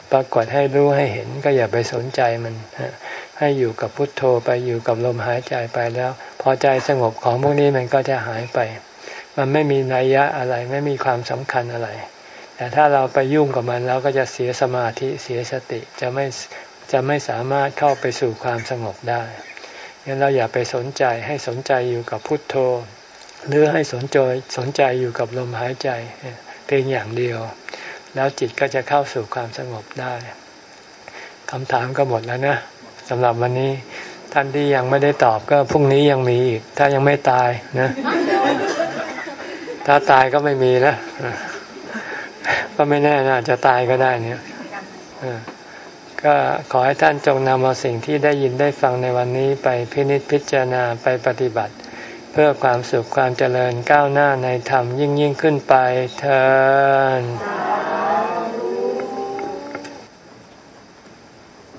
ปรากฏให้รู้ให้เห็นก็อย่าไปสนใจมันให้อยู่กับพุทโธไปอยู่กับลมหายใจไปแล้วพอใจสงบของพวกนี้มันก็จะหายไปมันไม่มีนัยยะอะไรไม่มีความสำคัญอะไรแต่ถ้าเราไปยุ่งกับมันเราก็จะเสียสมาธิเสียสติจะไม่จะไม่สามารถเข้าไปสู่ความสงบได้งั้นเราอย่าไปสนใจให้สนใจอยู่กับพุทโธหรือให้สนใจสนใจอยู่กับลมหายใจเพียงอย่างเดียวแล้วจิตก็จะเข้าสู่ความสงบได้คำถามก็หมดแล้วนะสำหรับวันนี้ท่านที่ยังไม่ได้ตอบก็พรุ่งนี้ยังมีอีกถ้ายังไม่ตายนะถ้าตายก็ไม่มีแล้วก็ไม่แน่นะจะตายก็ได้เนี่ยก็ขอให้ท่านจงนำเอาสิ่งที่ได้ยินได้ฟังในวันนี้ไปพินิจพิจารณาไปปฏิบัติเพื่อความสุขความเจริญก้าวหน้าในธรรมยิ่งยิ่งขึ้นไปเทอญ